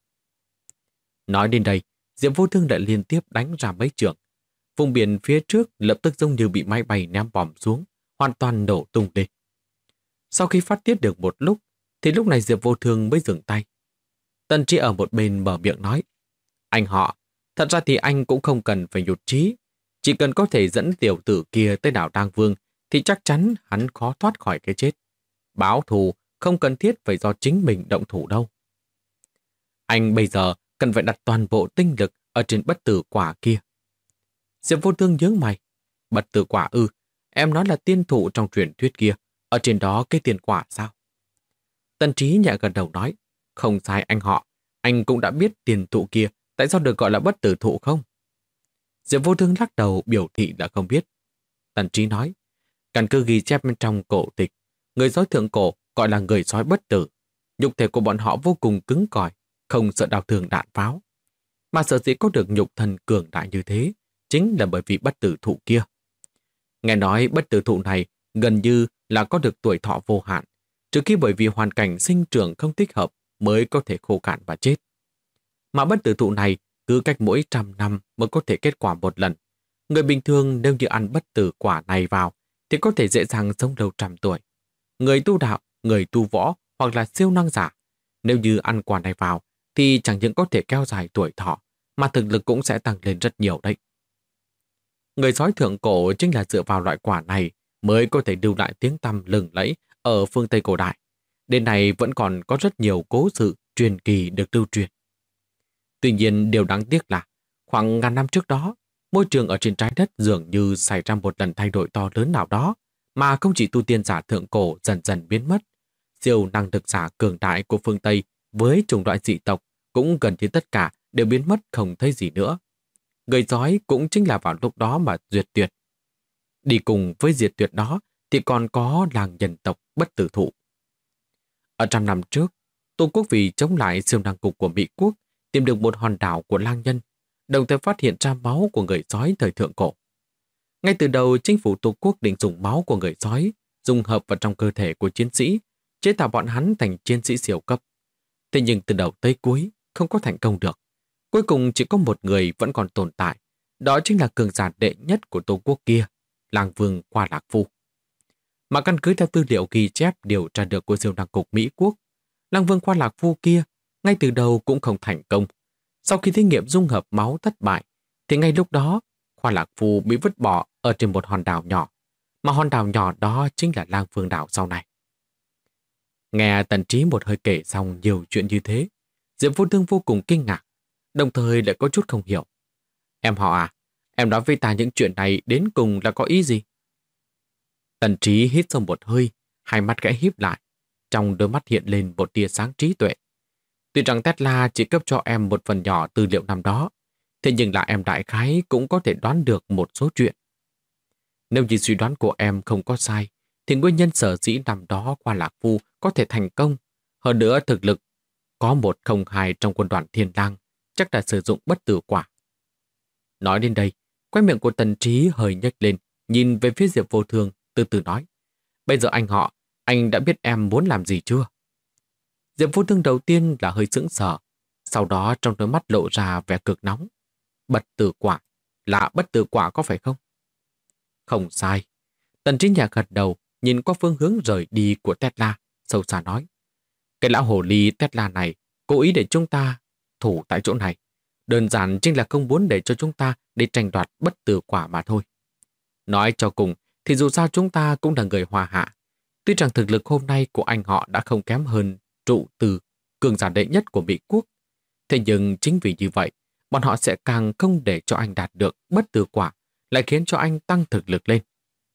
Nói đến đây, Diệp Vô Thương đã liên tiếp đánh ra mấy trường. Vùng biển phía trước lập tức giống như bị máy bay ném bom xuống, hoàn toàn nổ tung lên. Sau khi phát tiết được một lúc, thì lúc này Diệp Vô Thương mới dừng tay. Tần Trí ở một bên mở miệng nói, anh họ, thật ra thì anh cũng không cần phải nhụt chí. Chỉ cần có thể dẫn tiểu tử kia tới đảo Tang Vương, thì chắc chắn hắn khó thoát khỏi cái chết. Báo thù không cần thiết phải do chính mình động thủ đâu. Anh bây giờ cần phải đặt toàn bộ tinh lực ở trên bất tử quả kia. Diệp Vô Thương nhướng mày. Bất tử quả ư? Em nói là tiên thụ trong truyền thuyết kia. Ở trên đó cây tiền quả sao? Tần Trí nhẹ gật đầu nói. Không sai anh họ. Anh cũng đã biết tiền thụ kia tại sao được gọi là bất tử thụ không? Diệp Vô Thương lắc đầu biểu thị là không biết. Tần Trí nói. Căn cứ ghi chép bên trong cổ tịch, người sói thượng cổ gọi là người sói bất tử. Nhục thể của bọn họ vô cùng cứng cỏi, không sợ đau thương đạn pháo. Mà sở dĩ có được nhục thân cường đại như thế, chính là bởi vì bất tử thụ kia. Nghe nói bất tử thụ này gần như là có được tuổi thọ vô hạn, trừ khi bởi vì hoàn cảnh sinh trưởng không thích hợp mới có thể khô cạn và chết. Mà bất tử thụ này cứ cách mỗi 100 năm mới có thể kết quả một lần. Người bình thường nếu như ăn bất tử quả này vào thì có thể dễ dàng sống lâu 100 tuổi. Người tu đạo, người tu võ hoặc là siêu năng giả, nếu như ăn quả này vào thì chẳng những có thể kéo dài tuổi thọ mà thực lực cũng sẽ tăng lên rất nhiều đấy. Người sói thượng cổ chính là dựa vào loại quả này mới có thể lưu lại tiếng tăm lừng lẫy ở phương Tây cổ đại. Đến nay vẫn còn có rất nhiều cố sự truyền kỳ được lưu truyền. Tuy nhiên điều đáng tiếc là khoảng ngàn năm trước đó, môi trường ở trên trái đất dường như xảy ra một lần thay đổi to lớn nào đó mà không chỉ tu tiên giả thượng cổ dần dần biến mất. Siêu năng lực giả cường đại của phương Tây với chủng loại dị tộc cũng gần như tất cả đều biến mất không thấy gì nữa. Người sói cũng chính là vào lúc đó mà diệt tuyệt. Đi cùng với diệt tuyệt đó thì còn có làng nhân tộc bất tử thụ. Ở 100 năm trước, Tô Quốc vì chống lại siêu năng cục của Mỹ Quốc tìm được một hòn đảo của lang nhân, đồng thời phát hiện ra máu của người sói thời thượng cổ. Ngay từ đầu, chính phủ Tô Quốc định dùng máu của người sói dung hợp vào trong cơ thể của chiến sĩ, chế tạo bọn hắn thành chiến sĩ siêu cấp. Thế nhưng từ đầu tới cuối không có thành công được. Cuối cùng chỉ có một người vẫn còn tồn tại, đó chính là cường giả đệ nhất của Tô Quốc kia, Lang Vương Khoa Lạc Phu. Mà căn cứ theo tư liệu ghi chép điều tra được của siêu năng cục Mỹ Quốc, Lang Vương Khoa Lạc Phu kia ngay từ đầu cũng không thành công. Sau khi thí nghiệm dung hợp máu thất bại, thì ngay lúc đó, Khoa Lạc Phu bị vứt bỏ ở trên một hòn đảo nhỏ, mà hòn đảo nhỏ đó chính là Lang Vương đảo sau này. Nghe Tần Trí một hơi kể xong nhiều chuyện như thế, Diệp Vô Thương vô cùng kinh ngạc, đồng thời lại có chút không hiểu. Em họ à, em nói với ta những chuyện này đến cùng là có ý gì? Tần Trí hít sâu một hơi, hai mắt khẽ híp lại, trong đôi mắt hiện lên một tia sáng trí tuệ. Tuy rằng Tesla chỉ cấp cho em một phần nhỏ tư liệu năm đó, thế nhưng là em đại khái cũng có thể đoán được một số chuyện. Nếu như suy đoán của em không có sai, thì nguyên nhân sở dĩ năm đó Khoa Lạc Phu có thể thành công, hơn nữa thực lực có 102 trong quân đoàn Thiên Lang, chắc là sử dụng bất tử quả. Nói đến đây, khóe miệng của Tần Trí hơi nhếch lên, nhìn về phía Diệp Vô Thương, từ từ nói. Bây giờ anh họ, anh đã biết em muốn làm gì chưa? Diệp Vô Thương đầu tiên là hơi sững sờ, sau đó trong đôi mắt lộ ra vẻ cực nóng. Bất tử quả, là bất tử quả có phải không? Không sai. Tần Trí nhẹ gật đầu, nhìn qua phương hướng rời đi của Tesla, sâu xa nói. Cái lão hồ ly Tesla này cố ý để chúng ta thủ tại chỗ này. Đơn giản chính là không muốn để cho chúng ta đi tranh đoạt bất tử quả mà thôi. Nói cho cùng thì dù sao chúng ta cũng là người hòa hạ. Tuy rằng thực lực hôm nay của anh họ đã không kém hơn trụ từ cường giả đệ nhất của Mỹ Quốc. Thế nhưng chính vì như vậy, bọn họ sẽ càng không để cho anh đạt được bất tử quả, lại khiến cho anh tăng thực lực lên.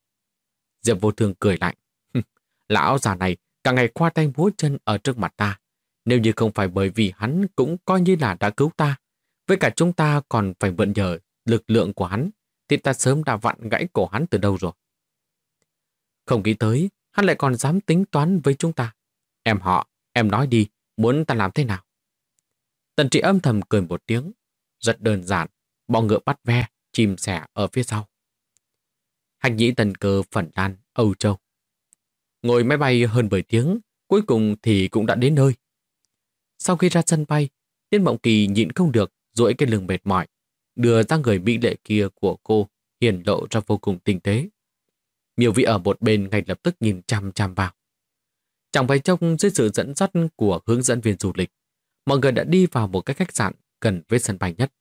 Diệp Vô Thương cười lạnh. Lão già này cả ngày khoa tay múa chân ở trước mặt ta. Nếu như không phải bởi vì hắn cũng coi như là đã cứu ta, với cả chúng ta còn phải mượn nhờ lực lượng của hắn, thì ta sớm đã vặn gãy cổ hắn từ đâu rồi. Không nghĩ tới, hắn lại còn dám tính toán với chúng ta. Em họ, em nói đi, muốn ta làm thế nào? Tần Trị âm thầm cười một tiếng. Rất đơn giản, bọ ngựa bắt ve, chim sẻ ở phía sau. Hành nhĩ tần cơ Phần Lan, Âu Châu. Ngồi máy bay hơn 10 tiếng, cuối cùng thì cũng đã đến nơi. Sau khi ra sân bay, Tiên Mộng Kỳ nhịn không được, duỗi cái lưng mệt mỏi, đưa ra người mỹ lệ kia của cô hiển lộ ra vô cùng tinh tế. Miêu Vĩ ở một bên ngay lập tức nhìn chăm chăm vào. Chẳng vài chốc dưới sự dẫn dắt của hướng dẫn viên du lịch, mọi người đã đi vào một cái khách sạn gần với sân bay nhất.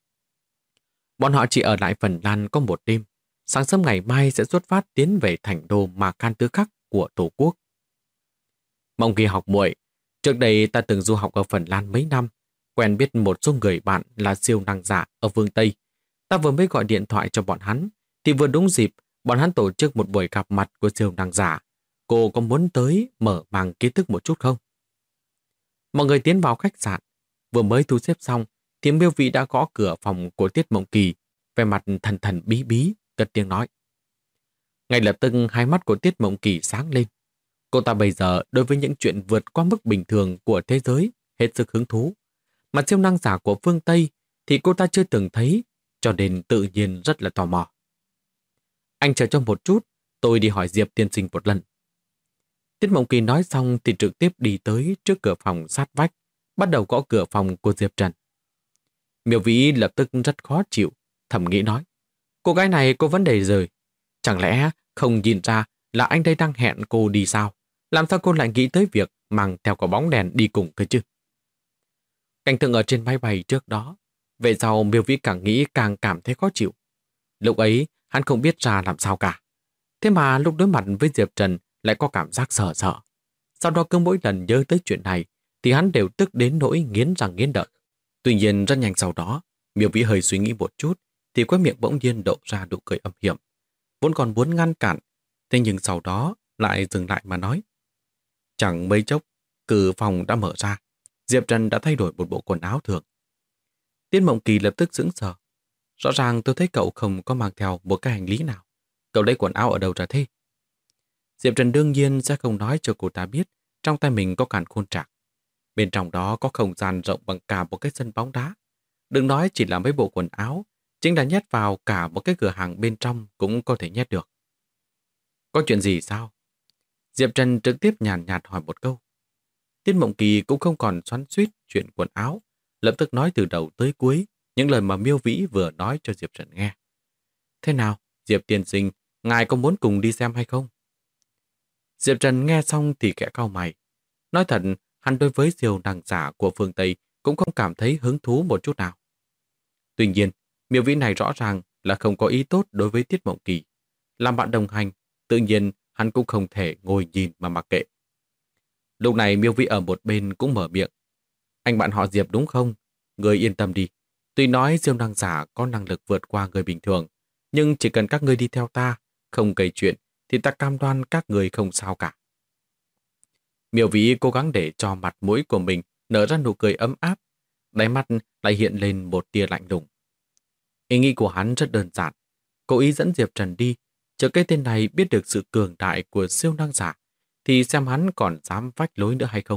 Bọn họ chỉ ở lại Phần Lan có một đêm, sáng sớm ngày mai sẽ xuất phát tiến về thành đô Mà Can Tư Khắc của Tổ quốc. Mộng Kỳ học muội, trước đây ta từng du học ở Phần Lan mấy năm, Quen biết một số người bạn là siêu năng giả ở phương Tây. Ta vừa mới gọi điện thoại cho bọn hắn, thì vừa đúng dịp bọn hắn tổ chức một buổi gặp mặt của siêu năng giả. Cô có muốn tới mở màn kiến thức một chút không? Mọi người tiến vào khách sạn. Vừa mới thu xếp xong, thì Miêu Vĩ đã gõ cửa phòng của Tiết Mộng Kỳ, vẻ mặt thần thần bí bí, cất tiếng nói. Ngay lập tức hai mắt của Tiết Mộng Kỳ sáng lên. Cô ta bây giờ đối với những chuyện vượt qua mức bình thường của thế giới hết sức hứng thú. Mà siêu năng giả của phương Tây thì cô ta chưa từng thấy, cho nên tự nhiên rất là tò mò. Anh chờ cho một chút, tôi đi hỏi Diệp tiên sinh một lần. Tiết Mộng Kỳ nói xong thì trực tiếp đi tới trước cửa phòng sát vách, bắt đầu gõ cửa phòng của Diệp Trần. Miêu Vĩ lập tức rất khó chịu, thầm nghĩ nói. Cô gái này có vấn đề rồi. Chẳng lẽ không nhìn ra là anh đây đang hẹn cô đi sao? Làm sao cô lại nghĩ tới việc mang theo quả bóng đèn đi cùng cơ chứ? Cảnh tượng ở trên máy bay trước đó, về sau Miêu Vĩ càng nghĩ càng cảm thấy khó chịu. Lúc ấy hắn không biết ra làm sao cả. Thế mà lúc đối mặt với Diệp Trần lại có cảm giác sợ sợ. Sau đó cứ mỗi lần nhớ tới chuyện này thì hắn đều tức đến nỗi nghiến răng nghiến lợi. Tuy nhiên rất nhanh sau đó, Miêu Vĩ hơi suy nghĩ một chút thì khóe miệng bỗng nhiên lộ ra nụ cười âm hiểm. Vốn còn muốn ngăn cản, thế nhưng sau đó lại dừng lại mà nói. Chẳng mấy chốc, cửa phòng đã mở ra. Diệp Trần đã thay đổi một bộ quần áo thường. Tiết Mộng Kỳ lập tức sững sờ. Rõ ràng tôi thấy cậu không có mang theo một cái hành lý nào. Cậu lấy quần áo ở đâu ra thế? Diệp Trần đương nhiên sẽ không nói cho cô ta biết trong tay mình có càn khôn trạc. Bên trong đó có không gian rộng bằng cả một cái sân bóng đá. Đừng nói chỉ là mấy bộ quần áo, chính là nhét vào cả một cái cửa hàng bên trong cũng có thể nhét được. Có chuyện gì sao? Diệp Trần trực tiếp nhàn nhạt hỏi một câu. Tiết Mộng Kỳ cũng không còn xoắn xuýt chuyện quần áo, lập tức nói từ đầu tới cuối những lời mà Miêu Vĩ vừa nói cho Diệp Trần nghe. Thế nào, Diệp tiên sinh, ngài có muốn cùng đi xem hay không? Diệp Trần nghe xong thì khẽ cau mày. Nói thật, hắn đối với siêu năng giả của phương Tây cũng không cảm thấy hứng thú một chút nào. Tuy nhiên, Miêu Vĩ này rõ ràng là không có ý tốt đối với Tiết Mộng Kỳ. Làm bạn đồng hành, tự nhiên hắn cũng không thể ngồi nhìn mà mặc kệ. Lúc này Miêu Vĩ ở một bên cũng mở miệng. Anh bạn họ Diệp đúng không? Người yên tâm đi. Tuy nói siêu năng giả có năng lực vượt qua người bình thường, nhưng chỉ cần các người đi theo ta, không gây chuyện, thì ta cam đoan các người không sao cả. Miêu Vĩ cố gắng để cho mặt mũi của mình nở ra nụ cười ấm áp, đáy mắt lại hiện lên một tia lạnh lùng. Ý nghĩ của hắn rất đơn giản, cố ý dẫn Diệp Trần đi, chờ cái tên này biết được sự cường đại của siêu năng giả, thì xem hắn còn dám vách lối nữa hay không.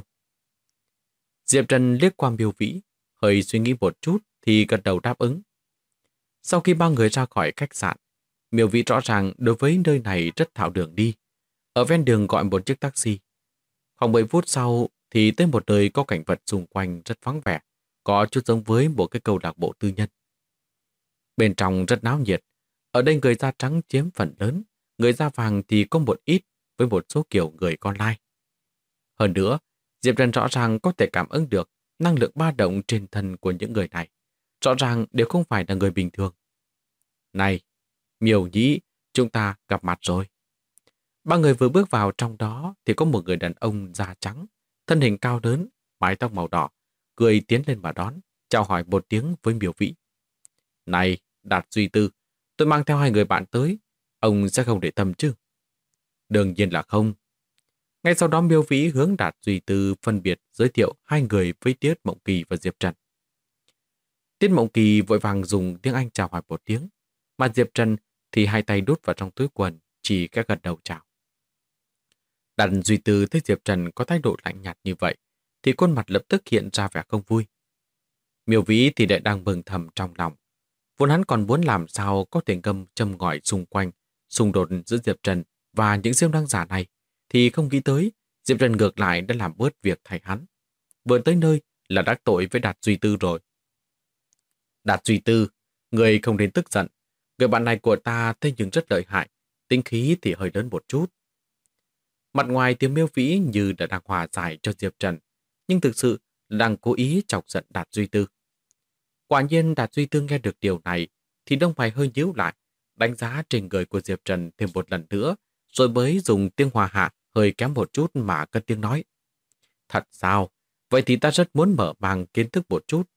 Diệp Trần liếc qua Miêu Vĩ, hơi suy nghĩ một chút thì gật đầu đáp ứng. Sau khi ba người ra khỏi khách sạn, Miêu Vĩ rõ ràng đối với nơi này rất thạo đường đi. Ở ven đường gọi một chiếc taxi. Khoảng 10 phút sau thì tới một nơi có cảnh vật xung quanh rất vắng vẻ, có chút giống với một cái câu lạc bộ tư nhân. Bên trong rất náo nhiệt. Ở đây người da trắng chiếm phần lớn, người da vàng thì có một ít với một số kiểu người con lai. Hơn nữa, Diệp Trần rõ ràng có thể cảm ứng được năng lượng ba động trên thân của những người này. Rõ ràng đều không phải là người bình thường. Này, Miêu Nhĩ, chúng ta gặp mặt rồi. Ba người vừa bước vào trong đó thì có một người đàn ông da trắng, thân hình cao lớn, mái tóc màu đỏ, cười tiến lên mà đón, chào hỏi một tiếng với Miêu Vĩ. Này, Đạt Duy Tư, tôi mang theo hai người bạn tới, ông sẽ không để tâm chứ? Đương nhiên là không. Ngay sau đó Miêu Vĩ hướng Đạt Duy Tư phân biệt giới thiệu hai người với Tiết Mộng Kỳ và Diệp Trần. Tiết Mộng Kỳ vội vàng dùng tiếng Anh chào hỏi một tiếng, mà Diệp Trần thì hai tay đút vào trong túi quần, chỉ các gật đầu chào. Đạt Duy Tư thấy Diệp Trần có thái độ lạnh nhạt như vậy, thì khuôn mặt lập tức hiện ra vẻ không vui. Miêu Vĩ thì lại đang mừng thầm trong lòng. Vốn hắn còn muốn làm sao có thể ngâm châm ngòi xung quanh, xung đột giữa Diệp Trần và những siêu năng giả này, thì không nghĩ tới Diệp Trần ngược lại đã làm bớt việc thay hắn. Vừa tới nơi là đắc tội với Đạt Duy Tư rồi. Đạt Duy Tư, người không nên tức giận. Người bạn này của ta thế nhưng rất lợi hại, tính khí thì hơi lớn một chút. Mặt ngoài tiếng Miêu Vĩ như đã đang hòa giải cho Diệp Trần, nhưng thực sự đang cố ý chọc giận Đạt Duy Tư. Quả nhiên Đạt Duy Tư nghe được điều này thì lông mày hơi nhíu lại, đánh giá trên người của Diệp Trần thêm một lần nữa, rồi mới dùng tiếng hòa hạ hơi kém một chút mà cất tiếng nói. Thật sao? Vậy thì ta rất muốn mở mang kiến thức một chút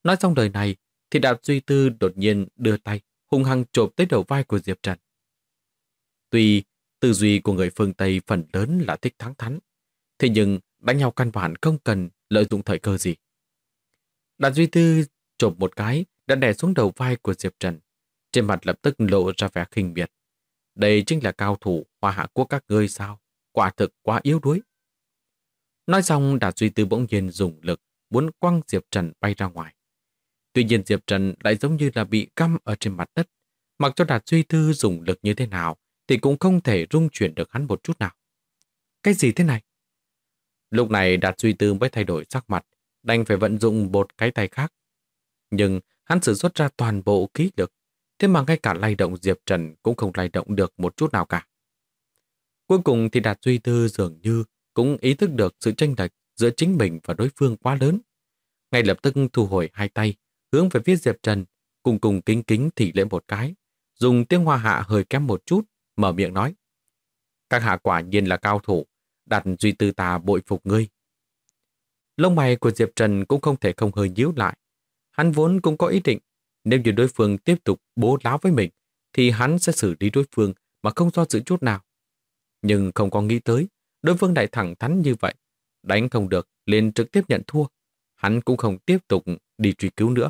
Nói xong lời này, thì Đạt Duy Tư đột nhiên đưa tay, hung hăng chộp tới đầu vai của Diệp Trần. Tuy tư duy của người phương Tây phần lớn là thích thắng thắng, thế nhưng đánh nhau căn bản không cần lợi dụng thời cơ gì. Đạt Duy Tư chộp một cái đã đè xuống đầu vai của Diệp Trần, trên mặt lập tức lộ ra vẻ khinh miệt. Đây chính là cao thủ Hoa Hạ Quốc các ngươi sao? Quả thực quá yếu đuối. Nói xong, Đạt Duy Tư bỗng nhiên dùng lực muốn quăng Diệp Trần bay ra ngoài. Tuy nhiên Diệp Trần lại giống như là bị căm ở trên mặt đất. Mặc cho Đạt Duy Tư dùng lực như thế nào thì cũng không thể rung chuyển được hắn một chút nào. Cái gì thế này? Lúc này Đạt Duy Tư mới thay đổi sắc mặt, đành phải vận dụng một cái tay khác. Nhưng hắn sử xuất ra toàn bộ khí lực, thế mà ngay cả lay động Diệp Trần cũng không lay động được một chút nào cả. Cuối cùng thì Đạt Duy Tư dường như cũng ý thức được sự chênh lệch giữa chính mình và đối phương quá lớn. Ngay lập tức thu hồi hai tay, hướng về phía Diệp Trần, cùng cùng kính kính thì lễ một cái, dùng tiếng Hoa Hạ hơi kém một chút, mở miệng nói. Các hạ quả nhiên là cao thủ, Đạt Duy Tư ta bội phục ngươi. Lông mày của Diệp Trần cũng không thể không hơi nhíu lại. Hắn vốn cũng có ý định, nếu như đối phương tiếp tục bố láo với mình, thì hắn sẽ xử lý đối phương mà không do dự chút nào. Nhưng không có nghĩ tới, đối phương lại thẳng thắn như vậy. Đánh không được, liền trực tiếp nhận thua. Hắn cũng không tiếp tục đi truy cứu nữa.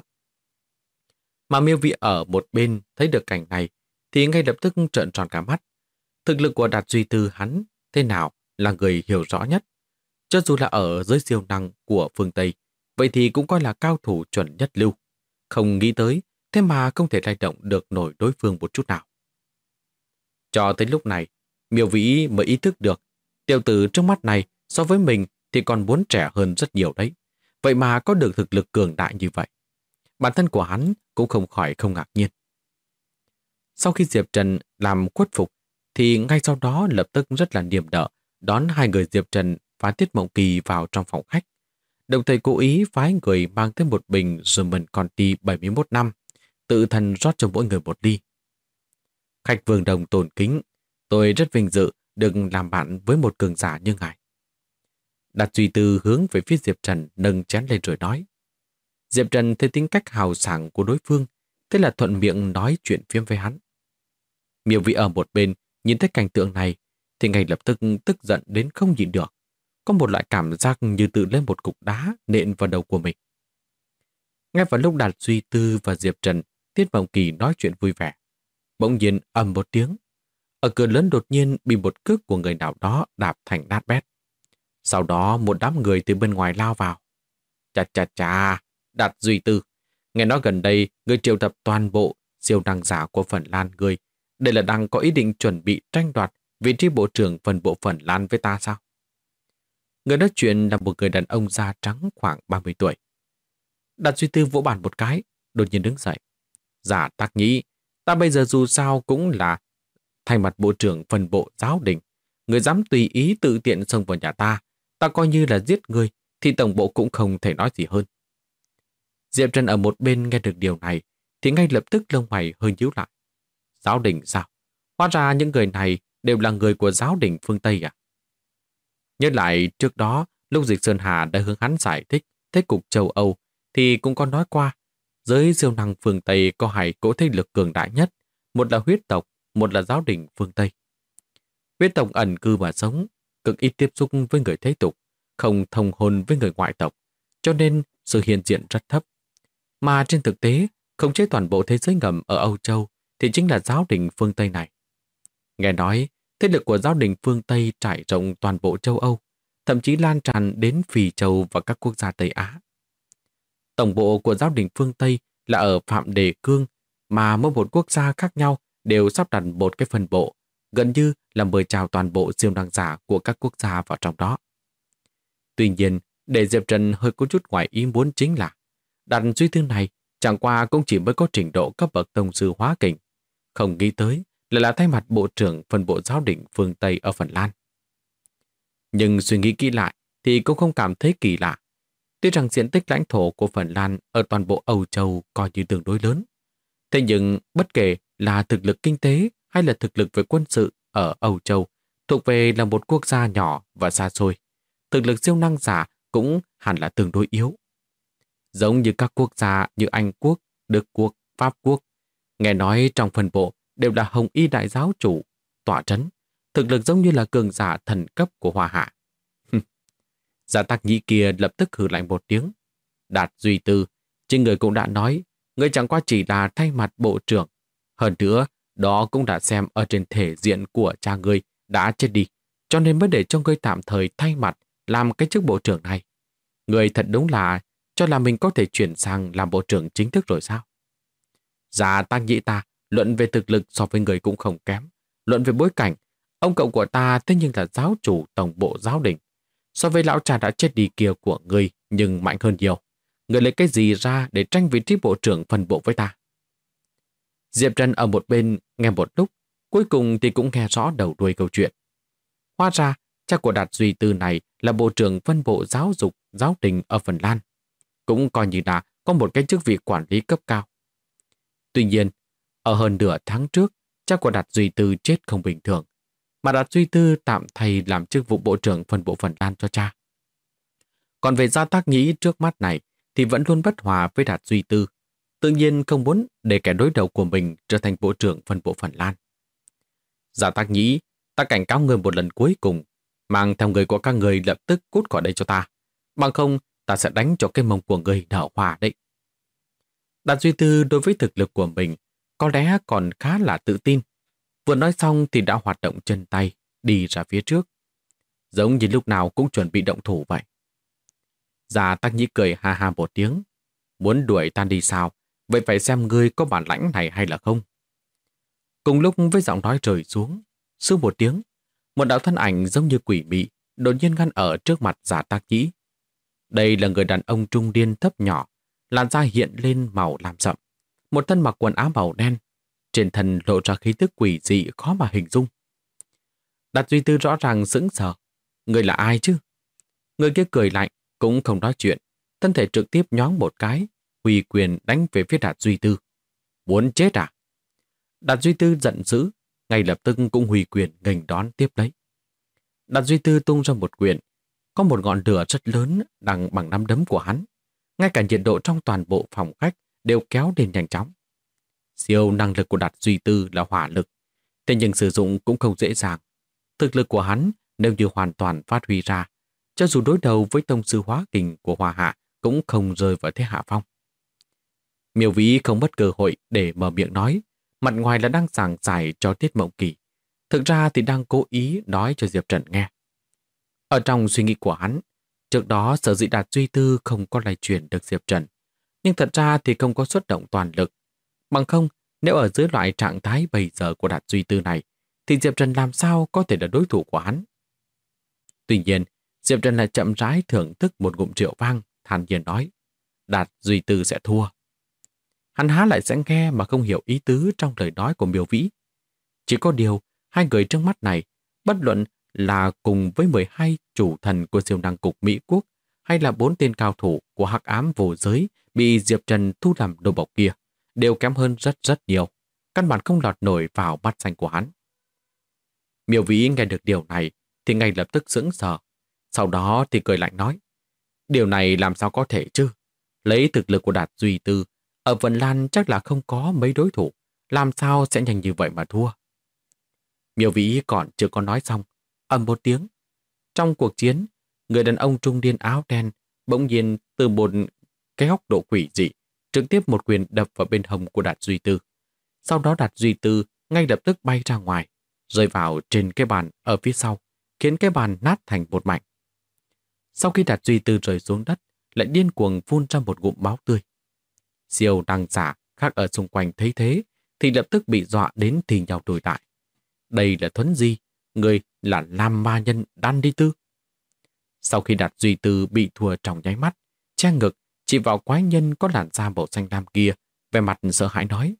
Mà Miêu Vĩ ở một bên thấy được cảnh này, thì ngay lập tức trợn tròn cả mắt. Thực lực của Đạt Duy Tư hắn thế nào là người hiểu rõ nhất. Cho dù là ở dưới siêu năng của phương Tây, vậy thì cũng coi là cao thủ chuẩn nhất lưu. Không nghĩ tới, thế mà không thể lay động được nổi đối phương một chút nào. Cho tới lúc này, Miêu Vĩ mới ý thức được, tiểu tử trước mắt này so với mình thì còn muốn trẻ hơn rất nhiều đấy. Vậy mà có được thực lực cường đại như vậy. Bản thân của hắn cũng không khỏi không ngạc nhiên. Sau khi Diệp Trần làm khuất phục, thì ngay sau đó lập tức rất là niềm nở đón hai người Diệp Trần và Tiết Mộng Kỳ vào trong phòng khách. Đồng thời cố ý phái người mang tới một bình German Conti 71 năm, tự thân rót cho mỗi người một ly. Khách Vương Đồng tôn kính, tôi rất vinh dự được làm bạn với một cường giả như ngài. Đạt Duy Tư hướng về phía Diệp Trần nâng chén lên rồi nói. Diệp Trần thấy tính cách hào sảng của đối phương, thế là thuận miệng nói chuyện phiếm với hắn. Miêu Vĩ ở một bên nhìn thấy cảnh tượng này thì ngay lập tức tức giận đến không nhịn được. Có một loại cảm giác như tự lên một cục đá nện vào đầu của mình. Ngay vào lúc Đạt Duy Tư và Diệp Trần, Tiết Mộng Kỳ nói chuyện vui vẻ, bỗng nhiên ầm một tiếng. Ở cửa lớn đột nhiên bị một cước của người nào đó đạp thành nát bét. Sau đó một đám người từ bên ngoài lao vào. Chà chà chà, Đạt Duy Tư, nghe nói gần đây người triệu tập toàn bộ siêu năng giả của Phần Lan người. Đây là đang có ý định chuẩn bị tranh đoạt vị trí bộ trưởng phần bộ Phần Lan với ta sao? Người nói chuyện là một người đàn ông da trắng khoảng 30 tuổi. Đạt Duy Tư vỗ bàn một cái, đột nhiên đứng dậy. Giả Tắc Nhĩ, ta bây giờ dù sao cũng là thay mặt bộ trưởng phần bộ giáo đình. Người dám tùy ý tự tiện xông vào nhà ta, ta coi như là giết người, thì tổng bộ cũng không thể nói gì hơn. Diệp Trần ở một bên nghe được điều này, thì ngay lập tức lông mày hơi nhíu lại. Giáo đình sao? Hóa ra những người này đều là người của giáo đình phương Tây à? Nhớ lại trước đó, lúc Dịch Sơn Hà đã hướng hắn giải thích thế cục châu Âu, thì cũng có nói qua, giới siêu năng phương Tây có hai cỗ thế lực cường đại nhất, một là huyết tộc, một là giáo đình phương Tây. Huyết tộc ẩn cư mà sống, cực ít tiếp xúc với người thế tục, không thông hôn với người ngoại tộc, cho nên sự hiện diện rất thấp. Mà trên thực tế, khống chế toàn bộ thế giới ngầm ở Âu Châu thì chính là giáo đình phương Tây này. Nghe nói, thế lực của giáo đình phương Tây trải rộng toàn bộ châu Âu, thậm chí lan tràn đến Phi Châu và các quốc gia Tây Á. Tổng bộ của giáo đình phương Tây là ở Phạm Đề Cương, mà mỗi một quốc gia khác nhau đều sắp đặt một cái phần bộ, gần như là mời chào toàn bộ siêu năng giả của các quốc gia vào trong đó. Tuy nhiên, để Diệp Trần hơi có chút ngoài ý muốn chính là Đạt Duy Tư này chẳng qua cũng chỉ mới có trình độ cấp bậc tông sư hóa kình, không nghĩ tới lại là thay mặt bộ trưởng phần bộ giáo đình phương Tây ở Phần Lan. Nhưng suy nghĩ kỹ lại thì cũng không cảm thấy kỳ lạ. Tuy rằng diện tích lãnh thổ của Phần Lan ở toàn bộ Âu Châu coi như tương đối lớn, thế nhưng bất kể là thực lực kinh tế hay là thực lực về quân sự ở Âu Châu thuộc về là một quốc gia nhỏ và xa xôi. Thực lực siêu năng giả cũng hẳn là tương đối yếu. Giống như các quốc gia như Anh quốc, Đức quốc, Pháp quốc. Nghe nói trong phân bộ đều là Hồng Y đại giáo chủ, tọa trấn, thực lực giống như là cường giả thần cấp của Hoa Hạ. Giả Tắc Nhĩ kia lập tức hừ lạnh một tiếng. Đạt Duy Tư, chính người cũng đã nói, người chẳng qua chỉ là thay mặt bộ trưởng. Hơn nữa, đó cũng đã xem ở trên thể diện của cha ngươi đã chết đi, cho nên mới để cho ngươi tạm thời thay mặt làm cái chức bộ trưởng này. Người thật đúng là cho là mình có thể chuyển sang làm bộ trưởng chính thức rồi sao? Giả Tắc Nhĩ ta, luận về thực lực so với người cũng không kém. Luận về bối cảnh, ông cậu của ta thế nhưng là giáo chủ tổng bộ giáo đình. So với lão cha đã chết đi kia của người nhưng mạnh hơn nhiều. Người lấy cái gì ra để tranh vị trí bộ trưởng phân bộ với ta? Diệp Trần ở một bên nghe một lúc, cuối cùng thì cũng nghe rõ đầu đuôi câu chuyện. Hóa ra, cha của Đạt Duy Tư này là bộ trưởng phân bộ giáo dục, giáo đình ở Phần Lan. Cũng coi như là có một cái chức vị quản lý cấp cao. Tuy nhiên, ở hơn nửa tháng trước, cha của Đạt Duy Tư chết không bình thường, mà Đạt Duy Tư tạm thay làm chức vụ bộ trưởng phân bộ Phần Lan cho cha. Còn về Gia Tác Nhĩ trước mắt này thì vẫn luôn bất hòa với Đạt Duy Tư, tự nhiên không muốn để kẻ đối đầu của mình trở thành bộ trưởng phân bộ Phần Lan. Gia Tác Nhĩ, ta cảnh cáo người một lần cuối cùng, mang theo người của các người lập tức cút khỏi đây cho ta, bằng không ta sẽ đánh cho cái mông của người nở hoa đấy. Đạt Duy Tư đối với thực lực của mình có lẽ còn khá là tự tin. Vừa nói xong thì đã hoạt động chân tay, đi ra phía trước. Giống như lúc nào cũng chuẩn bị động thủ vậy. Gia Tác Nhĩ cười ha ha một tiếng. Muốn đuổi ta đi sao? Vậy phải xem ngươi có bản lãnh này hay là không? Cùng lúc với giọng nói rơi xuống, sư một tiếng, một đạo thân ảnh giống như quỷ mị đột nhiên ngăn ở trước mặt Gia Tác Nhĩ. Đây là người đàn ông trung niên thấp nhỏ, làn da hiện lên màu lam sậm, một thân mặc quần áo màu đen, trên thân lộ ra khí tức quỷ dị khó mà hình dung. Đạt Duy Tư rõ ràng sững sờ. Người là ai chứ? Người kia cười lạnh, cũng không nói chuyện, thân thể trực tiếp nhoáng một cái, huy quyền đánh về phía Đạt Duy Tư. Muốn chết à? Đạt Duy Tư giận dữ, ngay lập tức cũng huy quyền nghênh đón tiếp lấy. Đạt Duy Tư tung ra một quyền, có một ngọn lửa rất lớn đằng bằng nắm đấm của hắn. Ngay cả nhiệt độ trong toàn bộ phòng khách đều kéo lên nhanh chóng. Siêu năng lực của Đạt Duy Tư là hỏa lực, thế nhưng sử dụng cũng không dễ dàng. Thực lực của hắn nếu như hoàn toàn phát huy ra, cho dù đối đầu với tông sư hóa kình của Hoa Hạ cũng không rơi vào thế hạ phong. Miêu Vĩ không mất cơ hội để mở miệng nói, mặt ngoài là đang giảng giải cho Tiết Mộng Kỳ, thực ra thì đang cố ý nói cho Diệp Trần nghe. Ở trong suy nghĩ của hắn, trước đó sở dĩ Đạt Duy Tư không có lay chuyển được Diệp Trần, nhưng thật ra thì không có xuất động toàn lực. Bằng không, nếu ở dưới loại trạng thái bây giờ của Đạt Duy Tư này, thì Diệp Trần làm sao có thể là đối thủ của hắn. Tuy nhiên, Diệp Trần lại chậm rãi thưởng thức một ngụm rượu vang, thản nhiên nói, Đạt Duy Tư sẽ thua. Hắn há lại sẽ nghe mà không hiểu ý tứ trong lời nói của Miêu Vĩ. Chỉ có điều, hai người trước mắt này, bất luận là cùng với 12 chủ thần của siêu năng cục Mỹ Quốc hay là 4 tên cao thủ của hắc ám vô giới bị Diệp Trần thu làm đồ bọc kia, đều kém hơn rất nhiều, căn bản không lọt nổi vào mắt xanh của hắn. Miêu Vĩ nghe được điều này thì ngay lập tức sững sờ, sau đó thì cười lạnh nói, điều này làm sao có thể chứ? Lấy thực lực của Đạt Duy Tư, ở Vân Lan chắc là không có mấy đối thủ, làm sao sẽ nhanh như vậy mà thua? Miêu Vĩ còn chưa có nói xong, ầm một tiếng. Trong cuộc chiến, người đàn ông trung niên áo đen bỗng nhiên từ một cái góc độ quỷ dị trực tiếp một quyền đập vào bên hông của Đạt Duy Tư. Sau đó Đạt Duy Tư ngay lập tức bay ra ngoài, rơi vào trên cái bàn ở phía sau, khiến cái bàn nát thành một mảnh. Sau khi Đạt Duy Tư rơi xuống đất, lại điên cuồng phun ra một ngụm máu tươi. Siêu năng giả khác ở xung quanh thấy thế thì lập tức bị dọa đến thì nhau đùi lại. Đây là Thuấn Di, người là Lam Ma Nhân Đan Đi Tư. Sau khi Đạt Duy Tư bị thua trong nháy mắt, che ngực chỉ vào quái nhân có làn da màu xanh lam kia, vẻ mặt sợ hãi nói.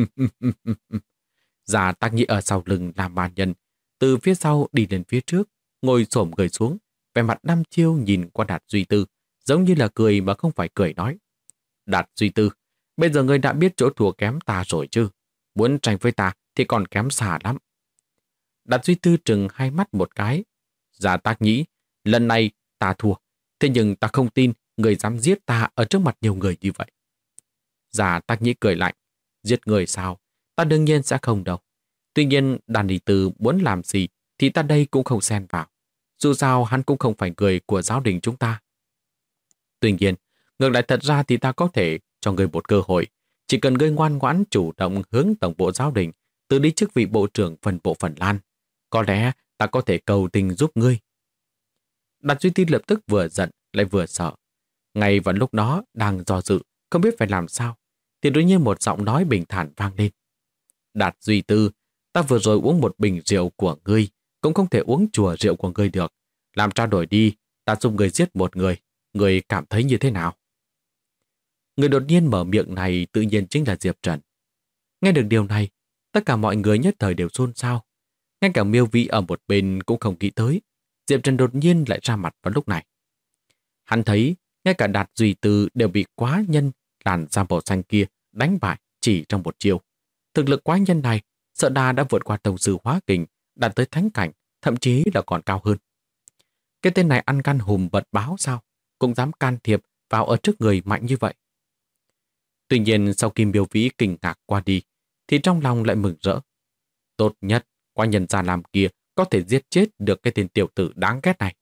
Giả Tác Nhĩ ở sau lưng Lam Ma Nhân, từ phía sau đi lên phía trước, ngồi xổm người xuống, vẻ mặt đăm chiêu nhìn qua Đạt Duy Tư, giống như là cười mà không phải cười nói. Đạt Duy Tư, bây giờ ngươi đã biết chỗ thua kém ta rồi chứ? Muốn tranh với ta thì còn kém xa lắm. Đạt Duy Tư trừng hai mắt một cái. Giả Tác Nhĩ, lần này ta thua, thế nhưng ta không tin người dám giết ta ở trước mặt nhiều người như vậy. Giả Tác Nhĩ cười lạnh. Giết người sao? Ta đương nhiên sẽ không đâu. Tuy nhiên Đàn Đi Từ muốn làm gì thì ta đây cũng không xen vào. Dù sao hắn cũng không phải người của giáo đình chúng ta. Tuy nhiên, ngược lại thật ra thì ta có thể cho ngươi một cơ hội. Chỉ cần ngươi ngoan ngoãn chủ động hướng tổng bộ giáo đình từ đi chức vị bộ trưởng phần bộ Phần Lan. Có lẽ ta có thể cầu tình giúp ngươi. Đạt Duy Tư lập tức vừa giận lại vừa sợ. Ngay vào lúc đó đang do dự, không biết phải làm sao, thì đột nhiên một giọng nói bình thản vang lên. Đạt Duy Tư, ta vừa rồi uống một bình rượu của ngươi, cũng không thể uống chùa rượu của ngươi được. Làm trao đổi đi, ta giúp ngươi giết một người. Ngươi cảm thấy như thế nào? Người đột nhiên mở miệng này tự nhiên chính là Diệp Trần. Nghe được điều này, tất cả mọi người nhất thời đều xôn xao. Ngay cả Miêu Vĩ ở một bên cũng không nghĩ tới. Diệp Trần đột nhiên lại ra mặt vào lúc này. Hắn thấy ngay cả Đạt Duy Tư đều bị quá nhân làn da màu xanh kia đánh bại chỉ trong một chiều. Thực lực quá nhân này sợ đà đã vượt qua tông sư hóa kình, đạt tới thánh cảnh, thậm chí là còn cao hơn. Cái tên này ăn gan hùm bật báo sao? Cũng dám can thiệp vào ở trước người mạnh như vậy. Tuy nhiên sau khi Miêu Vĩ kinh ngạc qua đi, thì trong lòng lại mừng rỡ. Tốt nhất, qua nhân gian làm kia có thể giết chết được cái tên tiểu tử đáng ghét này.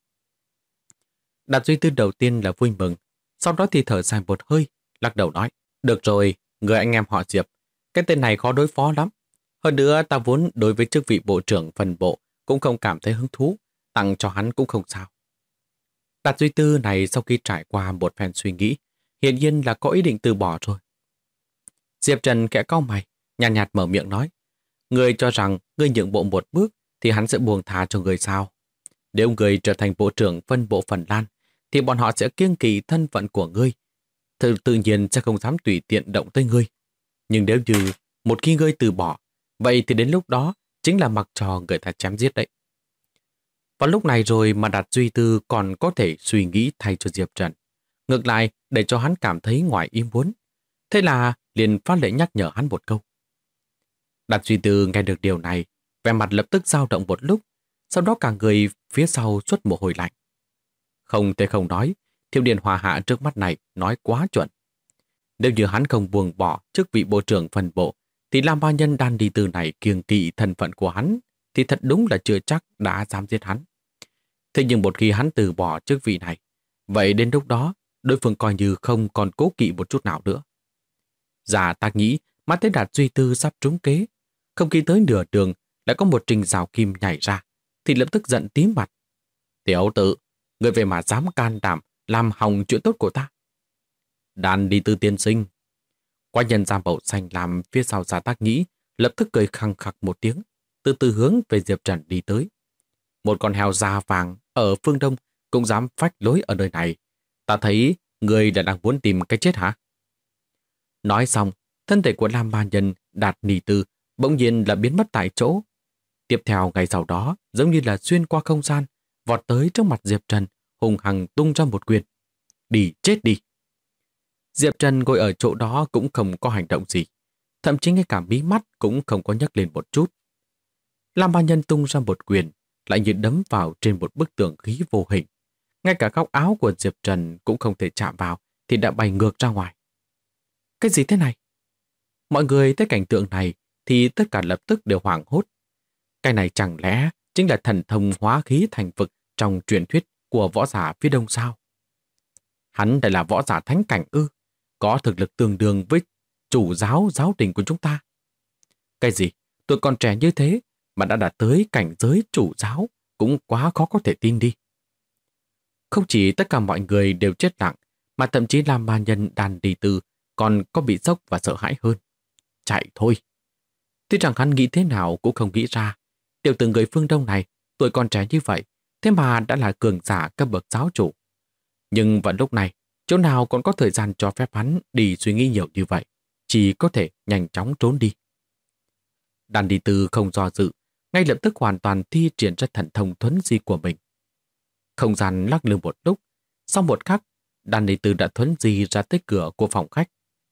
Đạt Duy Tư đầu tiên là vui mừng, sau đó thì thở dài một hơi, lắc đầu nói, được rồi, người anh em họ Diệp, cái tên này khó đối phó lắm. Hơn nữa ta vốn đối với chức vị bộ trưởng phần bộ cũng không cảm thấy hứng thú, tặng cho hắn cũng không sao. Đạt Duy Tư này sau khi trải qua một phen suy nghĩ, hiển nhiên là có ý định từ bỏ rồi. Diệp Trần khẽ cau mày, nhàn nhạt mở miệng nói, người cho rằng người nhượng bộ một bước thì hắn sẽ buông tha cho người sao? Nếu người trở thành bộ trưởng phân bộ Phần Lan, thì bọn họ sẽ kiêng kỵ thân phận của ngươi. Tự nhiên sẽ không dám tùy tiện động tới ngươi. Nhưng nếu như một khi ngươi từ bỏ, vậy thì đến lúc đó chính là mặc trò người ta chém giết đấy. Vào lúc này rồi mà Đạt Duy Tư còn có thể suy nghĩ thay cho Diệp Trần. Ngược lại, để cho hắn cảm thấy ngoài ý muốn. Thế là liền phát lệ nhắc nhở hắn một câu. Đạt Duy Tư nghe được điều này, vẻ mặt lập tức dao động một lúc, sau đó cả người phía sau xuất mồ hôi lạnh. Không thể không nói, Thiếu niên Hòa Hạ trước mắt này nói quá chuẩn. Nếu như hắn không buông bỏ chức vị bộ trưởng phần bộ, thì Lam Ba Nhân Đan Đi Từ này kiêng kỵ thân phận của hắn, thì thật đúng là chưa chắc đã dám giết hắn. Thế nhưng một khi hắn từ bỏ chức vị này, vậy đến lúc đó, đối phương coi như không còn cố kỵ một chút nào nữa. Giả Tác Nhĩ mắt thấy Đạt Duy Tư sắp trúng kế, không khi tới nửa đường lại có một Trình Giảo Kim nhảy ra, thì lập tức giận tím mặt. Tiểu tử, người về mà dám can đảm làm hỏng chuyện tốt của ta. Đàn Đi Tư tiên sinh. Qua nhân da màu xanh làm phía sau Giả Tác Nhĩ lập tức cười khăng khặc một tiếng, từ từ hướng về Diệp Trần đi tới. Một con heo da vàng ở phương Đông cũng dám phách lối ở nơi này. Ta thấy người đã đang muốn tìm cái chết hả? Nói xong, thân thể của Lam Ba Nhân Đạt Nì Tư bỗng nhiên là biến mất tại chỗ. Tiếp theo ngày sau đó, giống như là xuyên qua không gian, vọt tới trước mặt Diệp Trần, hùng hằng tung ra một quyền. Đi, chết đi! Diệp Trần ngồi ở chỗ đó cũng không có hành động gì, thậm chí ngay cả mí mắt cũng không có nhấc lên một chút. Lam Ba Nhân tung ra một quyền, lại như đấm vào trên một bức tường khí vô hình. Ngay cả góc áo của Diệp Trần cũng không thể chạm vào, thì đã bay ngược ra ngoài. Cái gì thế này? Mọi người thấy cảnh tượng này thì tất cả lập tức đều hoảng hốt. Cái này chẳng lẽ chính là thần thông hóa khí thành vực trong truyền thuyết của võ giả phía đông sao? Hắn lại là võ giả thánh cảnh ư? Có thực lực tương đương với chủ giáo đình của chúng ta. Cái gì? Tôi còn trẻ như thế mà đã đạt tới cảnh giới chủ giáo, cũng quá khó có thể tin đi. Không chỉ tất cả mọi người đều chết lặng, mà thậm chí Lam Ba Nhân Đan Đi Tư còn có bị sốc và sợ hãi hơn. Chạy thôi! Tuy rằng hắn nghĩ thế nào cũng không nghĩ ra, tiểu tử người phương Đông này, tuổi còn trẻ như vậy, thế mà đã là cường giả cấp bậc giáo chủ. Nhưng vào lúc này, chỗ nào còn có thời gian cho phép hắn đi suy nghĩ nhiều như vậy, chỉ có thể nhanh chóng trốn đi. Đan Đi Tư không do dự, ngay lập tức hoàn toàn thi triển ra thần thông thuấn di của mình. Không gian lắc lư một lúc, sau một khắc, Đan Đi Tư đã thuấn di ra tới cửa của phòng khách.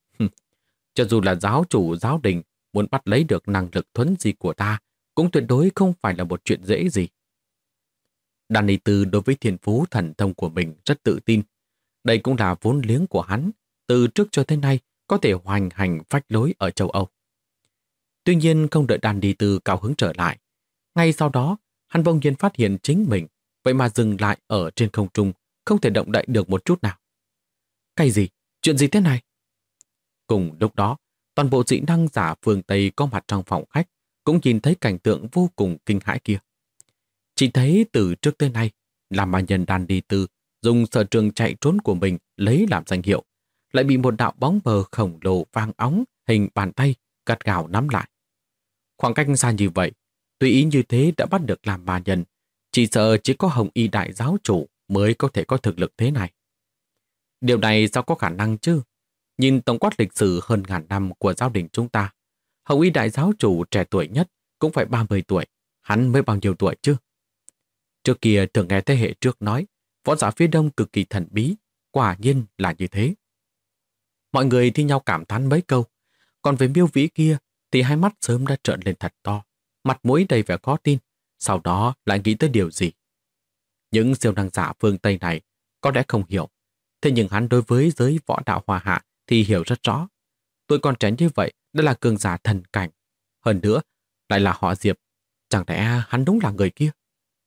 Cho dù là giáo chủ giáo đình muốn bắt lấy được năng lực thuấn di của ta, cũng tuyệt đối không phải là một chuyện dễ gì. Đan Đi Tư đối với thiên phú thần thông của mình rất tự tin. Đây cũng là vốn liếng của hắn, từ trước cho tới nay có thể hoành hành phách lối ở châu Âu. Tuy nhiên không đợi Đan Đi Tư cao hứng trở lại. Ngay sau đó, hắn bỗng nhiên phát hiện chính mình, vậy mà dừng lại ở trên không trung, không thể động đậy được một chút nào. Cái gì? Chuyện gì thế này? Cùng lúc đó, toàn bộ dị năng giả phương Tây có mặt trong phòng khách cũng nhìn thấy cảnh tượng vô cùng kinh hãi kia. Chỉ thấy từ trước tới nay, làm mà nhân Đan Đi Tư dùng sở trường chạy trốn của mình lấy làm danh hiệu, lại bị một đạo bóng mờ khổng lồ vàng óng hình bàn tay gắt gào nắm lại. Khoảng cách xa như vậy, tùy ý như thế đã bắt được làm ma nhân, chỉ sợ chỉ có Hồng Y đại giáo chủ mới có thể có thực lực thế này. Điều này sao có khả năng chứ? Nhìn tổng quát lịch sử hơn ngàn năm của giáo đình chúng ta, Hồng Y đại giáo chủ trẻ tuổi nhất cũng phải 30 tuổi, hắn mới bao nhiêu tuổi chứ? Trước kia thường nghe thế hệ trước nói, võ giả phía đông cực kỳ thần bí, quả nhiên là như thế. Mọi người thi nhau cảm thán mấy câu, còn về Miêu Vĩ kia thì hai mắt sớm đã trợn lên thật to, mặt mũi đầy vẻ khó tin, sau đó lại nghĩ tới điều gì. Những siêu năng giả phương Tây này có lẽ không hiểu, thế nhưng hắn đối với giới võ đạo Hoa Hạ thì hiểu rất rõ. Tuổi còn trẻ như vậy đã là cường giả thần cảnh, hơn nữa lại là họ Diệp, chẳng lẽ hắn đúng là người kia?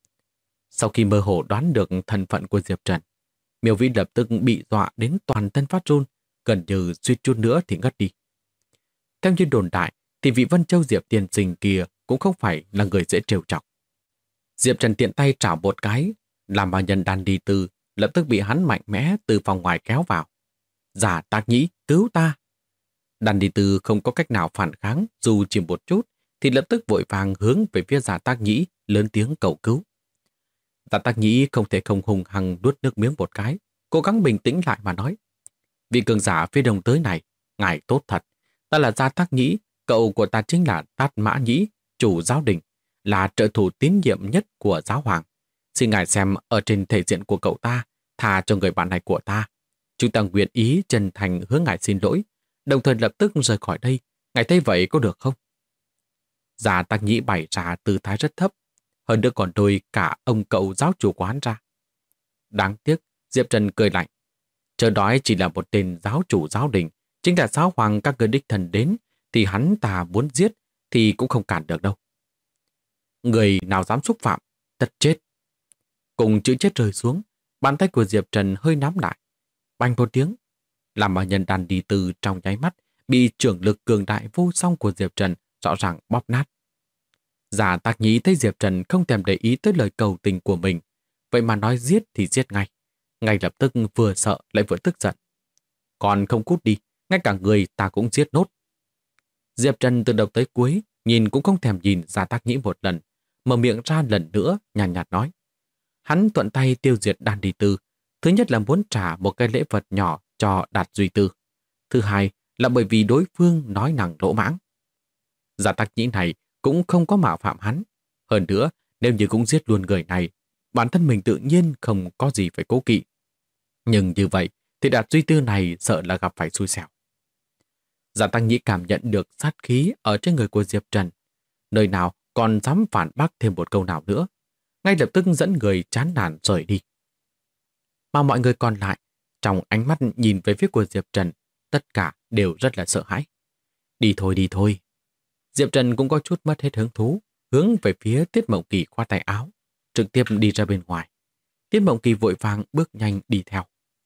Sau khi mơ hồ đoán được thân phận của Diệp Trần, Miêu Vĩ lập tức bị dọa đến toàn thân phát run, gần như suýt chút nữa thì ngất đi. Theo như đồn đại, thì vị Vân Châu Diệp tiên sinh kia cũng không phải là người dễ trêu chọc. Diệp Trần tiện tay trảo một cái, làm ma nhân Đan Đi Tư lập tức bị hắn mạnh mẽ từ phòng ngoài kéo vào. Giả Tác Nhĩ, cứu ta! Đan Đi Tư không có cách nào phản kháng, dù chỉ một chút, thì lập tức vội vàng hướng về phía Giả Tác Nhĩ, lớn tiếng cầu cứu. Giả Tác Nhĩ không thể không hùng hăng nuốt nước miếng một cái, cố gắng bình tĩnh lại mà nói. Vị cường giả phía đông tới này, ngài tốt thật. Ta là Giả Tác Nhĩ, cậu của ta chính là Tát Mã Nhĩ, chủ giáo đình, là trợ thủ tín nhiệm nhất của giáo hoàng. Xin ngài xem ở trên thể diện của cậu ta, tha cho người bạn này của ta. Chúng ta nguyện ý chân thành hướng ngài xin lỗi, đồng thời lập tức rời khỏi đây. Ngài thấy vậy có được không? Giả Tác Nhĩ bày ra tư thái rất thấp, hơn nữa còn đôi cả ông cậu giáo chủ của hắn ra. Đáng tiếc, Diệp Trần cười lạnh. Chờ đói chỉ là một tên giáo chủ giáo đình, chính là giáo hoàng các người đích thần đến, thì hắn ta muốn giết thì cũng không cản được đâu. Người nào dám xúc phạm, tất chết. Cùng chữ chết rơi xuống, bàn tay của Diệp Trần hơi nắm lại. Bành một tiếng, làm mà nhân Đan Đi Tư trong nháy mắt bị trưởng lực cường đại vô song của Diệp Trần rõ ràng bóp nát. Giả Tác Nhĩ thấy Diệp Trần không thèm để ý tới lời cầu tình của mình, vậy mà nói giết thì giết ngay. Ngay lập tức vừa sợ lại vừa tức giận. Còn không cút đi, ngay cả người ta cũng giết nốt. Diệp Trần từ đầu tới cuối nhìn cũng không thèm nhìn Giả Tác Nhĩ một lần, mở miệng ra lần nữa nhàn nhạt nói. Hắn thuận tay tiêu diệt Đan Đi Tư. Thứ nhất là muốn trả một cái lễ vật nhỏ cho Đạt Duy Tư. Thứ hai là bởi vì đối phương nói năng lỗ mãng. Giả Tác Nhĩ này cũng không có mạo phạm hắn. Hơn nữa, nếu như cũng giết luôn người này, bản thân mình tự nhiên không có gì phải cố kỵ. Nhưng như vậy thì Đạt Duy Tư này sợ là gặp phải xui xẻo. Giả Tác Nhĩ cảm nhận được sát khí ở trên người của Diệp Trần. Nơi nào còn dám phản bác thêm một câu nào nữa. Ngay lập tức dẫn người chán nản rời đi. Mà mọi người còn lại, trong ánh mắt nhìn về phía của Diệp Trần, tất cả đều rất là sợ hãi. Đi thôi, đi thôi. Diệp Trần cũng có chút mất hết hứng thú, hướng về phía Tiết Mộng Kỳ khoa tay áo, trực tiếp đi ra bên ngoài. Tiết Mộng Kỳ vội vàng bước nhanh đi theo.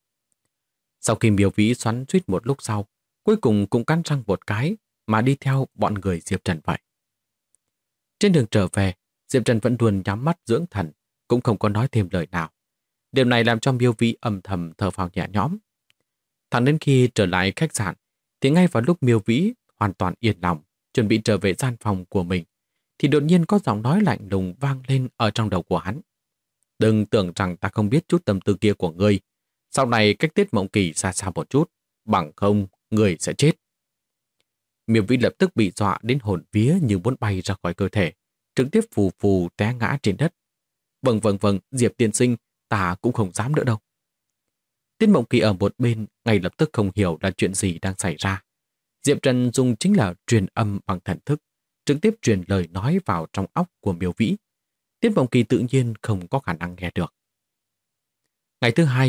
Sau khi Miêu Vĩ xoắn suýt một lúc sau, cuối cùng cũng cắn răng một cái mà đi theo bọn người Diệp Trần vậy. Trên đường trở về, Diệp Trần vẫn luôn nhắm mắt dưỡng thần, cũng không có nói thêm lời nào. Điều này làm cho Miêu Vĩ âm thầm thở phào nhẹ nhõm. Thẳng đến khi trở lại khách sạn, thì ngay vào lúc Miêu Vĩ hoàn toàn yên lòng, chuẩn bị trở về gian phòng của mình, thì đột nhiên có giọng nói lạnh lùng vang lên ở trong đầu của hắn. Đừng tưởng rằng ta không biết chút tâm tư kia của ngươi. Sau này cách Tiết Mộng Kỳ xa xa một chút, bằng không người sẽ chết. Miêu Vĩ lập tức bị dọa đến hồn vía như muốn bay ra khỏi cơ thể, trực tiếp phù phù té ngã trên đất. Vâng, Diệp tiên sinh, ta cũng không dám nữa đâu. Tiết Mộng Kỳ ở một bên ngay lập tức không hiểu là chuyện gì đang xảy ra. Diệp Trần dùng chính là truyền âm bằng thần thức, trực tiếp truyền lời nói vào trong óc của Miêu Vĩ. Tiết Mộng Kỳ tự nhiên không có khả năng nghe được. Ngày thứ hai,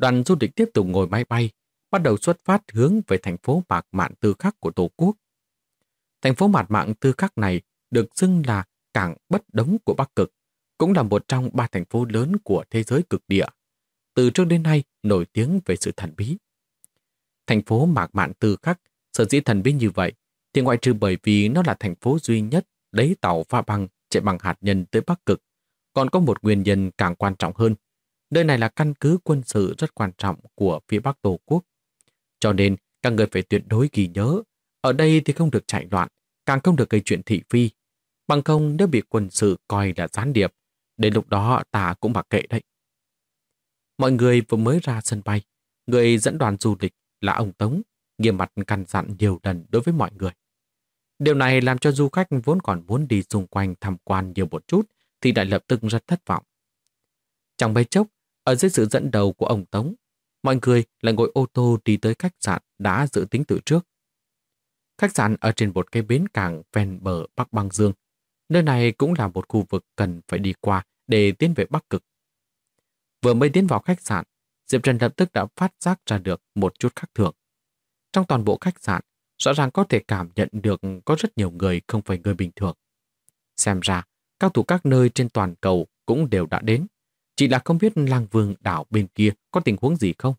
đoàn du lịch tiếp tục ngồi máy bay, bắt đầu xuất phát hướng về thành phố Mạc Mạn Tư Khắc của Tổ quốc. Thành phố Mạc Mạn Tư Khắc này được xưng là cảng bất đống của Bắc Cực, cũng là một trong 3 thành phố lớn của thế giới cực địa. Từ trước đến nay nổi tiếng về sự thần bí. Thành phố Mạc Mạn Tư Khắc sở dĩ thần bí như vậy thì ngoại trừ bởi vì nó là thành phố duy nhất lấy tàu pha băng chạy bằng hạt nhân tới Bắc Cực, còn có một nguyên nhân càng quan trọng hơn. Nơi này là căn cứ quân sự rất quan trọng của phía Bắc Tổ quốc. Cho nên, các người phải tuyệt đối ghi nhớ, ở đây thì không được chạy loạn, càng không được gây chuyện thị phi. Bằng không nếu bị quân sự coi là gián điệp, đến lúc đó ta cũng mặc kệ đấy. Mọi người vừa mới ra sân bay, người dẫn đoàn du lịch là ông Tống, nghiêm mặt căn dặn nhiều lần đối với mọi người. Điều này làm cho du khách vốn còn muốn đi xung quanh tham quan nhiều một chút thì lại lập tức rất thất vọng. Trong mấy chốc, ở dưới sự dẫn đầu của ông Tống, mọi người lại ngồi ô tô đi tới khách sạn đã dự tính từ trước. Khách sạn ở trên một cái bến cảng ven bờ Bắc Băng Dương. Nơi này cũng là một khu vực cần phải đi qua để tiến về Bắc Cực. Vừa mới tiến vào khách sạn, Diệp Trần lập tức đã phát giác ra được một chút khác thường. Trong toàn bộ khách sạn, rõ ràng có thể cảm nhận được có rất nhiều người không phải người bình thường. Xem ra, cao thủ các nơi trên toàn cầu cũng đều đã đến. Chỉ là không biết Lang Vương đảo bên kia có tình huống gì không?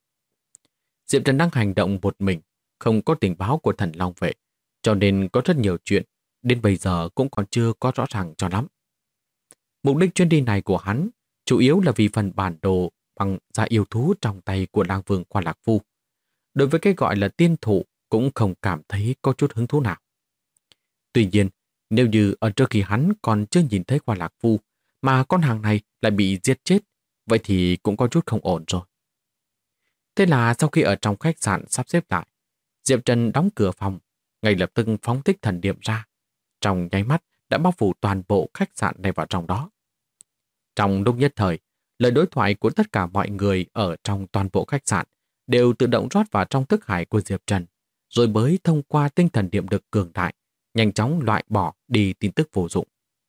Diệp Trần đang hành động một mình, không có tình báo của Thần Long Vệ, cho nên có rất nhiều chuyện, đến bây giờ cũng còn chưa có rõ ràng cho lắm. Mục đích chuyến đi này của hắn chủ yếu là vì phần bản đồ bằng da yêu thú trong tay của Lang Vương Khoa Lạc Phu. Đối với cái gọi là tiên thụ cũng không cảm thấy có chút hứng thú nào. Tuy nhiên, nếu như ở trước khi hắn còn chưa nhìn thấy Khoa Lạc Phu mà con hàng này lại bị giết chết, vậy thì cũng có chút không ổn rồi. Thế là sau khi ở trong khách sạn sắp xếp lại, Diệp Trần đóng cửa phòng, ngay lập tức phóng thích thần niệm ra. Trong nháy mắt đã bao phủ toàn bộ khách sạn này vào trong đó. Trong lúc nhất thời, lời đối thoại của tất cả mọi người ở trong toàn bộ khách sạn đều tự động rót vào trong thức hải của Diệp Trần, rồi mới thông qua tinh thần niệm lực cường đại, nhanh chóng loại bỏ đi tin tức vô dụng.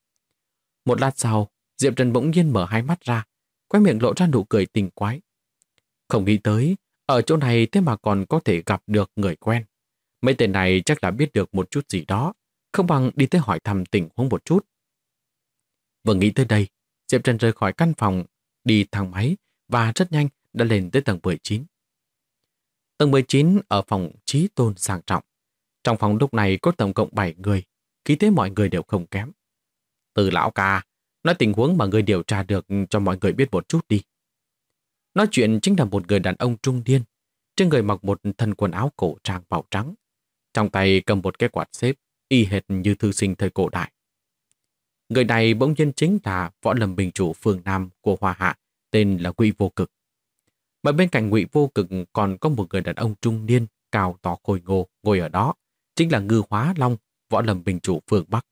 Một lát sau, Diệp Trần bỗng nhiên mở hai mắt ra, khóe miệng lộ ra nụ cười tình quái. Không nghĩ tới, ở chỗ này thế mà còn có thể gặp được người quen. Mấy tên này chắc là biết được một chút gì đó, không bằng đi tới hỏi thăm tình huống một chút. Vừa nghĩ tới đây, Diệp Trần rời khỏi căn phòng, đi thang máy và rất nhanh đã lên tới tầng 19. Tầng 19 ở phòng Chí Tôn sang trọng. Trong phòng lúc này có tổng cộng 7 người, khí thế mọi người đều không kém. Từ lão ca, nói tình huống mà người điều tra được cho mọi người biết một chút đi. Nói chuyện chính là một người đàn ông trung niên, trên người mặc một thân quần áo cổ trang màu trắng, trong tay cầm một cái quạt xếp, y hệt như thư sinh thời cổ đại. Người này bỗng nhiên chính là Võ Lâm Bình Chủ phường Nam của Hoa Hạ, tên là Ngụy Vô Cực. Mà bên cạnh Ngụy Vô Cực còn có một người đàn ông trung niên, cao to khôi ngô ngồi ở đó, chính là Ngư Hóa Long, Võ Lâm Bình Chủ phường Bắc.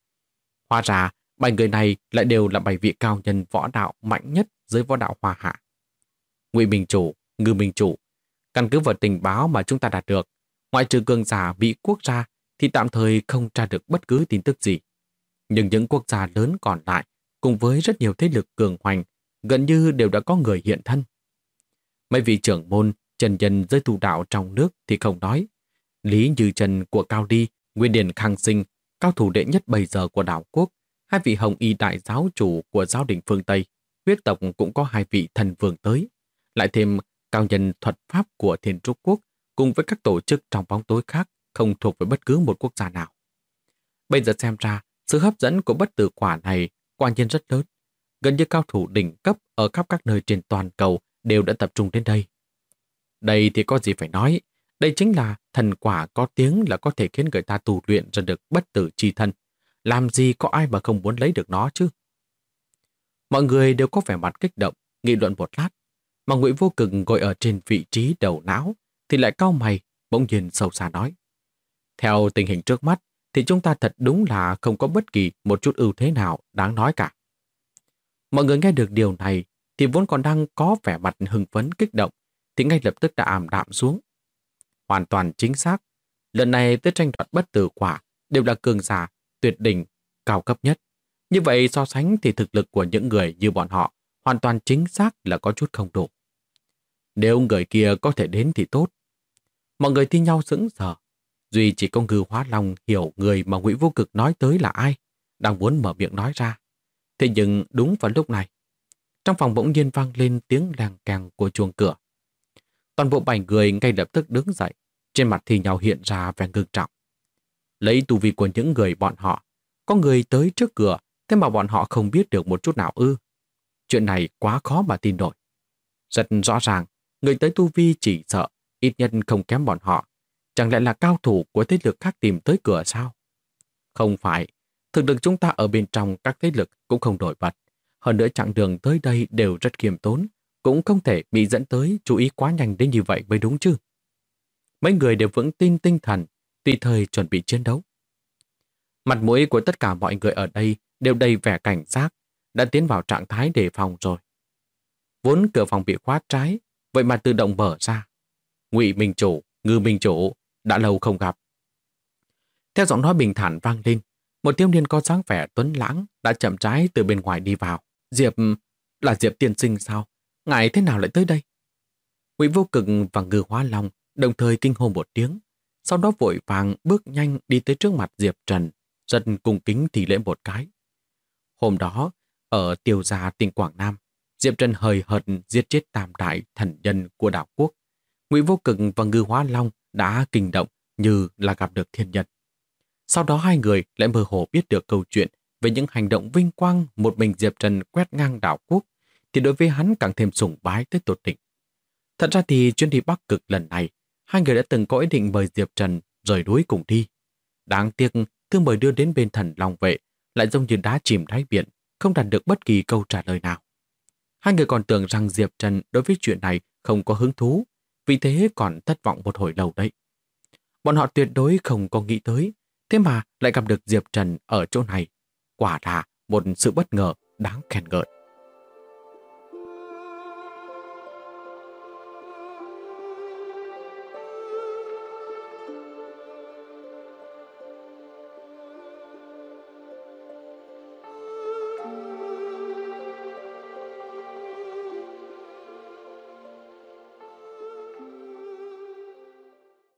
Hóa ra, 7 người này lại đều là 7 vị cao nhân võ đạo mạnh nhất dưới võ đạo Hoa Hạ. Ngụy Bình Chủ, Ngư Bình Chủ, căn cứ vào tình báo mà chúng ta đạt được, ngoại trừ cường giả bị quốc ra thì tạm thời không tra được bất cứ tin tức gì. Nhưng những quốc gia lớn còn lại, cùng với rất nhiều thế lực cường hoành, gần như đều đã có người hiện thân. Mấy vị trưởng môn, trần nhân giới tu đạo trong nước thì không nói. Lý Như Trần của Cao Ly, Nguyên Điển Khang Sinh, cao thủ đệ nhất bây giờ của đảo quốc, hai vị hồng y đại giáo chủ của giáo đình phương Tây, huyết tộc cũng có 2 vị thần vương tới. Lại thêm cao nhân thuật pháp của Thiên Trúc Quốc, cùng với các tổ chức trong bóng tối khác không thuộc về bất cứ một quốc gia nào. Bây giờ xem ra, sự hấp dẫn của bất tử quả này quả nhiên rất lớn. Gần như cao thủ đỉnh cấp ở khắp các nơi trên toàn cầu đều đã tập trung đến đây. Đây thì có gì phải nói, đây chính là thần quả có tiếng là có thể khiến người ta tu luyện ra được bất tử chi thân. Làm gì có ai mà không muốn lấy được nó chứ? Mọi người đều có vẻ mặt kích động, nghị luận một lát, mà Ngụy Vô Cực ngồi ở trên vị trí đầu não thì lại cau mày, bỗng nhiên sâu xa nói. Theo tình hình trước mắt thì chúng ta thật đúng là không có bất kỳ một chút ưu thế nào đáng nói cả. Mọi người nghe được điều này thì vốn còn đang có vẻ mặt hưng phấn kích động thì ngay lập tức đã ảm đạm xuống. Hoàn toàn chính xác, lần này tới tranh đoạt bất tử quả đều là cường giả tuyệt đỉnh, cao cấp nhất. Như vậy so sánh thì thực lực của những người như bọn họ hoàn toàn chính xác là có chút không đủ. Nếu người kia có thể đến thì tốt. Mọi người thi nhau sững sờ. Duy chỉ có Ngư Hóa Long hiểu người mà Ngụy Vô Cực nói tới là ai, đang muốn mở miệng nói ra. Thế nhưng đúng vào lúc này, trong phòng bỗng nhiên vang lên tiếng leng keng của chuông cửa. Toàn bộ 7 người ngay lập tức đứng dậy, trên mặt thì nhau hiện ra vẻ ngưng trọng. Lấy tu vi của những người bọn họ, có người tới trước cửa, thế mà bọn họ không biết được một chút nào ư. Chuyện này quá khó mà tin nổi. Rất rõ ràng, người tới tu vi chỉ sợ, ít nhất không kém bọn họ. Chẳng lẽ là cao thủ của thế lực khác tìm tới cửa sao? Không phải, thực lực chúng ta ở bên trong các thế lực cũng không nổi bật. Hơn nữa chặng đường tới đây đều rất khiêm tốn, cũng không thể bị dẫn tới chú ý quá nhanh đến như vậy mới đúng chứ. Mấy người đều vững tin tinh thần, tùy thời chuẩn bị chiến đấu. Mặt mũi của tất cả mọi người ở đây đều đầy vẻ cảnh giác, đã tiến vào trạng thái đề phòng rồi. Vốn cửa phòng bị khóa trái, vậy mà tự động mở ra. Ngụy Minh Chủ, Ngư Minh Chủ, đã lâu không gặp. Theo giọng nói bình thản vang lên, một thiếu niên có dáng vẻ tuấn lãng đã chậm rãi từ bên ngoài đi vào. Diệp, là Diệp tiên sinh sao? Ngài thế nào lại tới đây? Ngụy Vô Cực và Ngư Hóa Long đồng thời kinh hô một tiếng, sau đó vội vàng bước nhanh đi tới trước mặt Diệp Trần, rất cung kính thì lễ một cái. Hôm đó, ở Tiêu Gia tỉnh Quảng Nam, Diệp Trần hời hợt giết chết tam đại thần nhân của đảo quốc. Ngụy Vô Cực và Ngư Hóa Long đã kinh động như là gặp được thiên nhân. Sau đó hai người lại mơ hồ biết được câu chuyện về những hành động vinh quang một mình Diệp Trần quét ngang đảo quốc, thì đối với hắn càng thêm sùng bái tới tột đỉnh. Thật ra thì chuyến đi Bắc Cực lần này, hai người đã từng có ý định mời Diệp Trần rời núi cùng đi. Đáng tiếc, thư mời đưa đến bên Thần Long Vệ lại giống như đá chìm đáy biển, không đạt được bất kỳ câu trả lời nào. Hai người còn tưởng rằng Diệp Trần đối với chuyện này không có hứng thú, vì thế còn thất vọng một hồi lâu đấy. Bọn họ tuyệt đối không có nghĩ tới, thế mà lại gặp được Diệp Trần ở chỗ này. Quả là một sự bất ngờ đáng khen ngợi.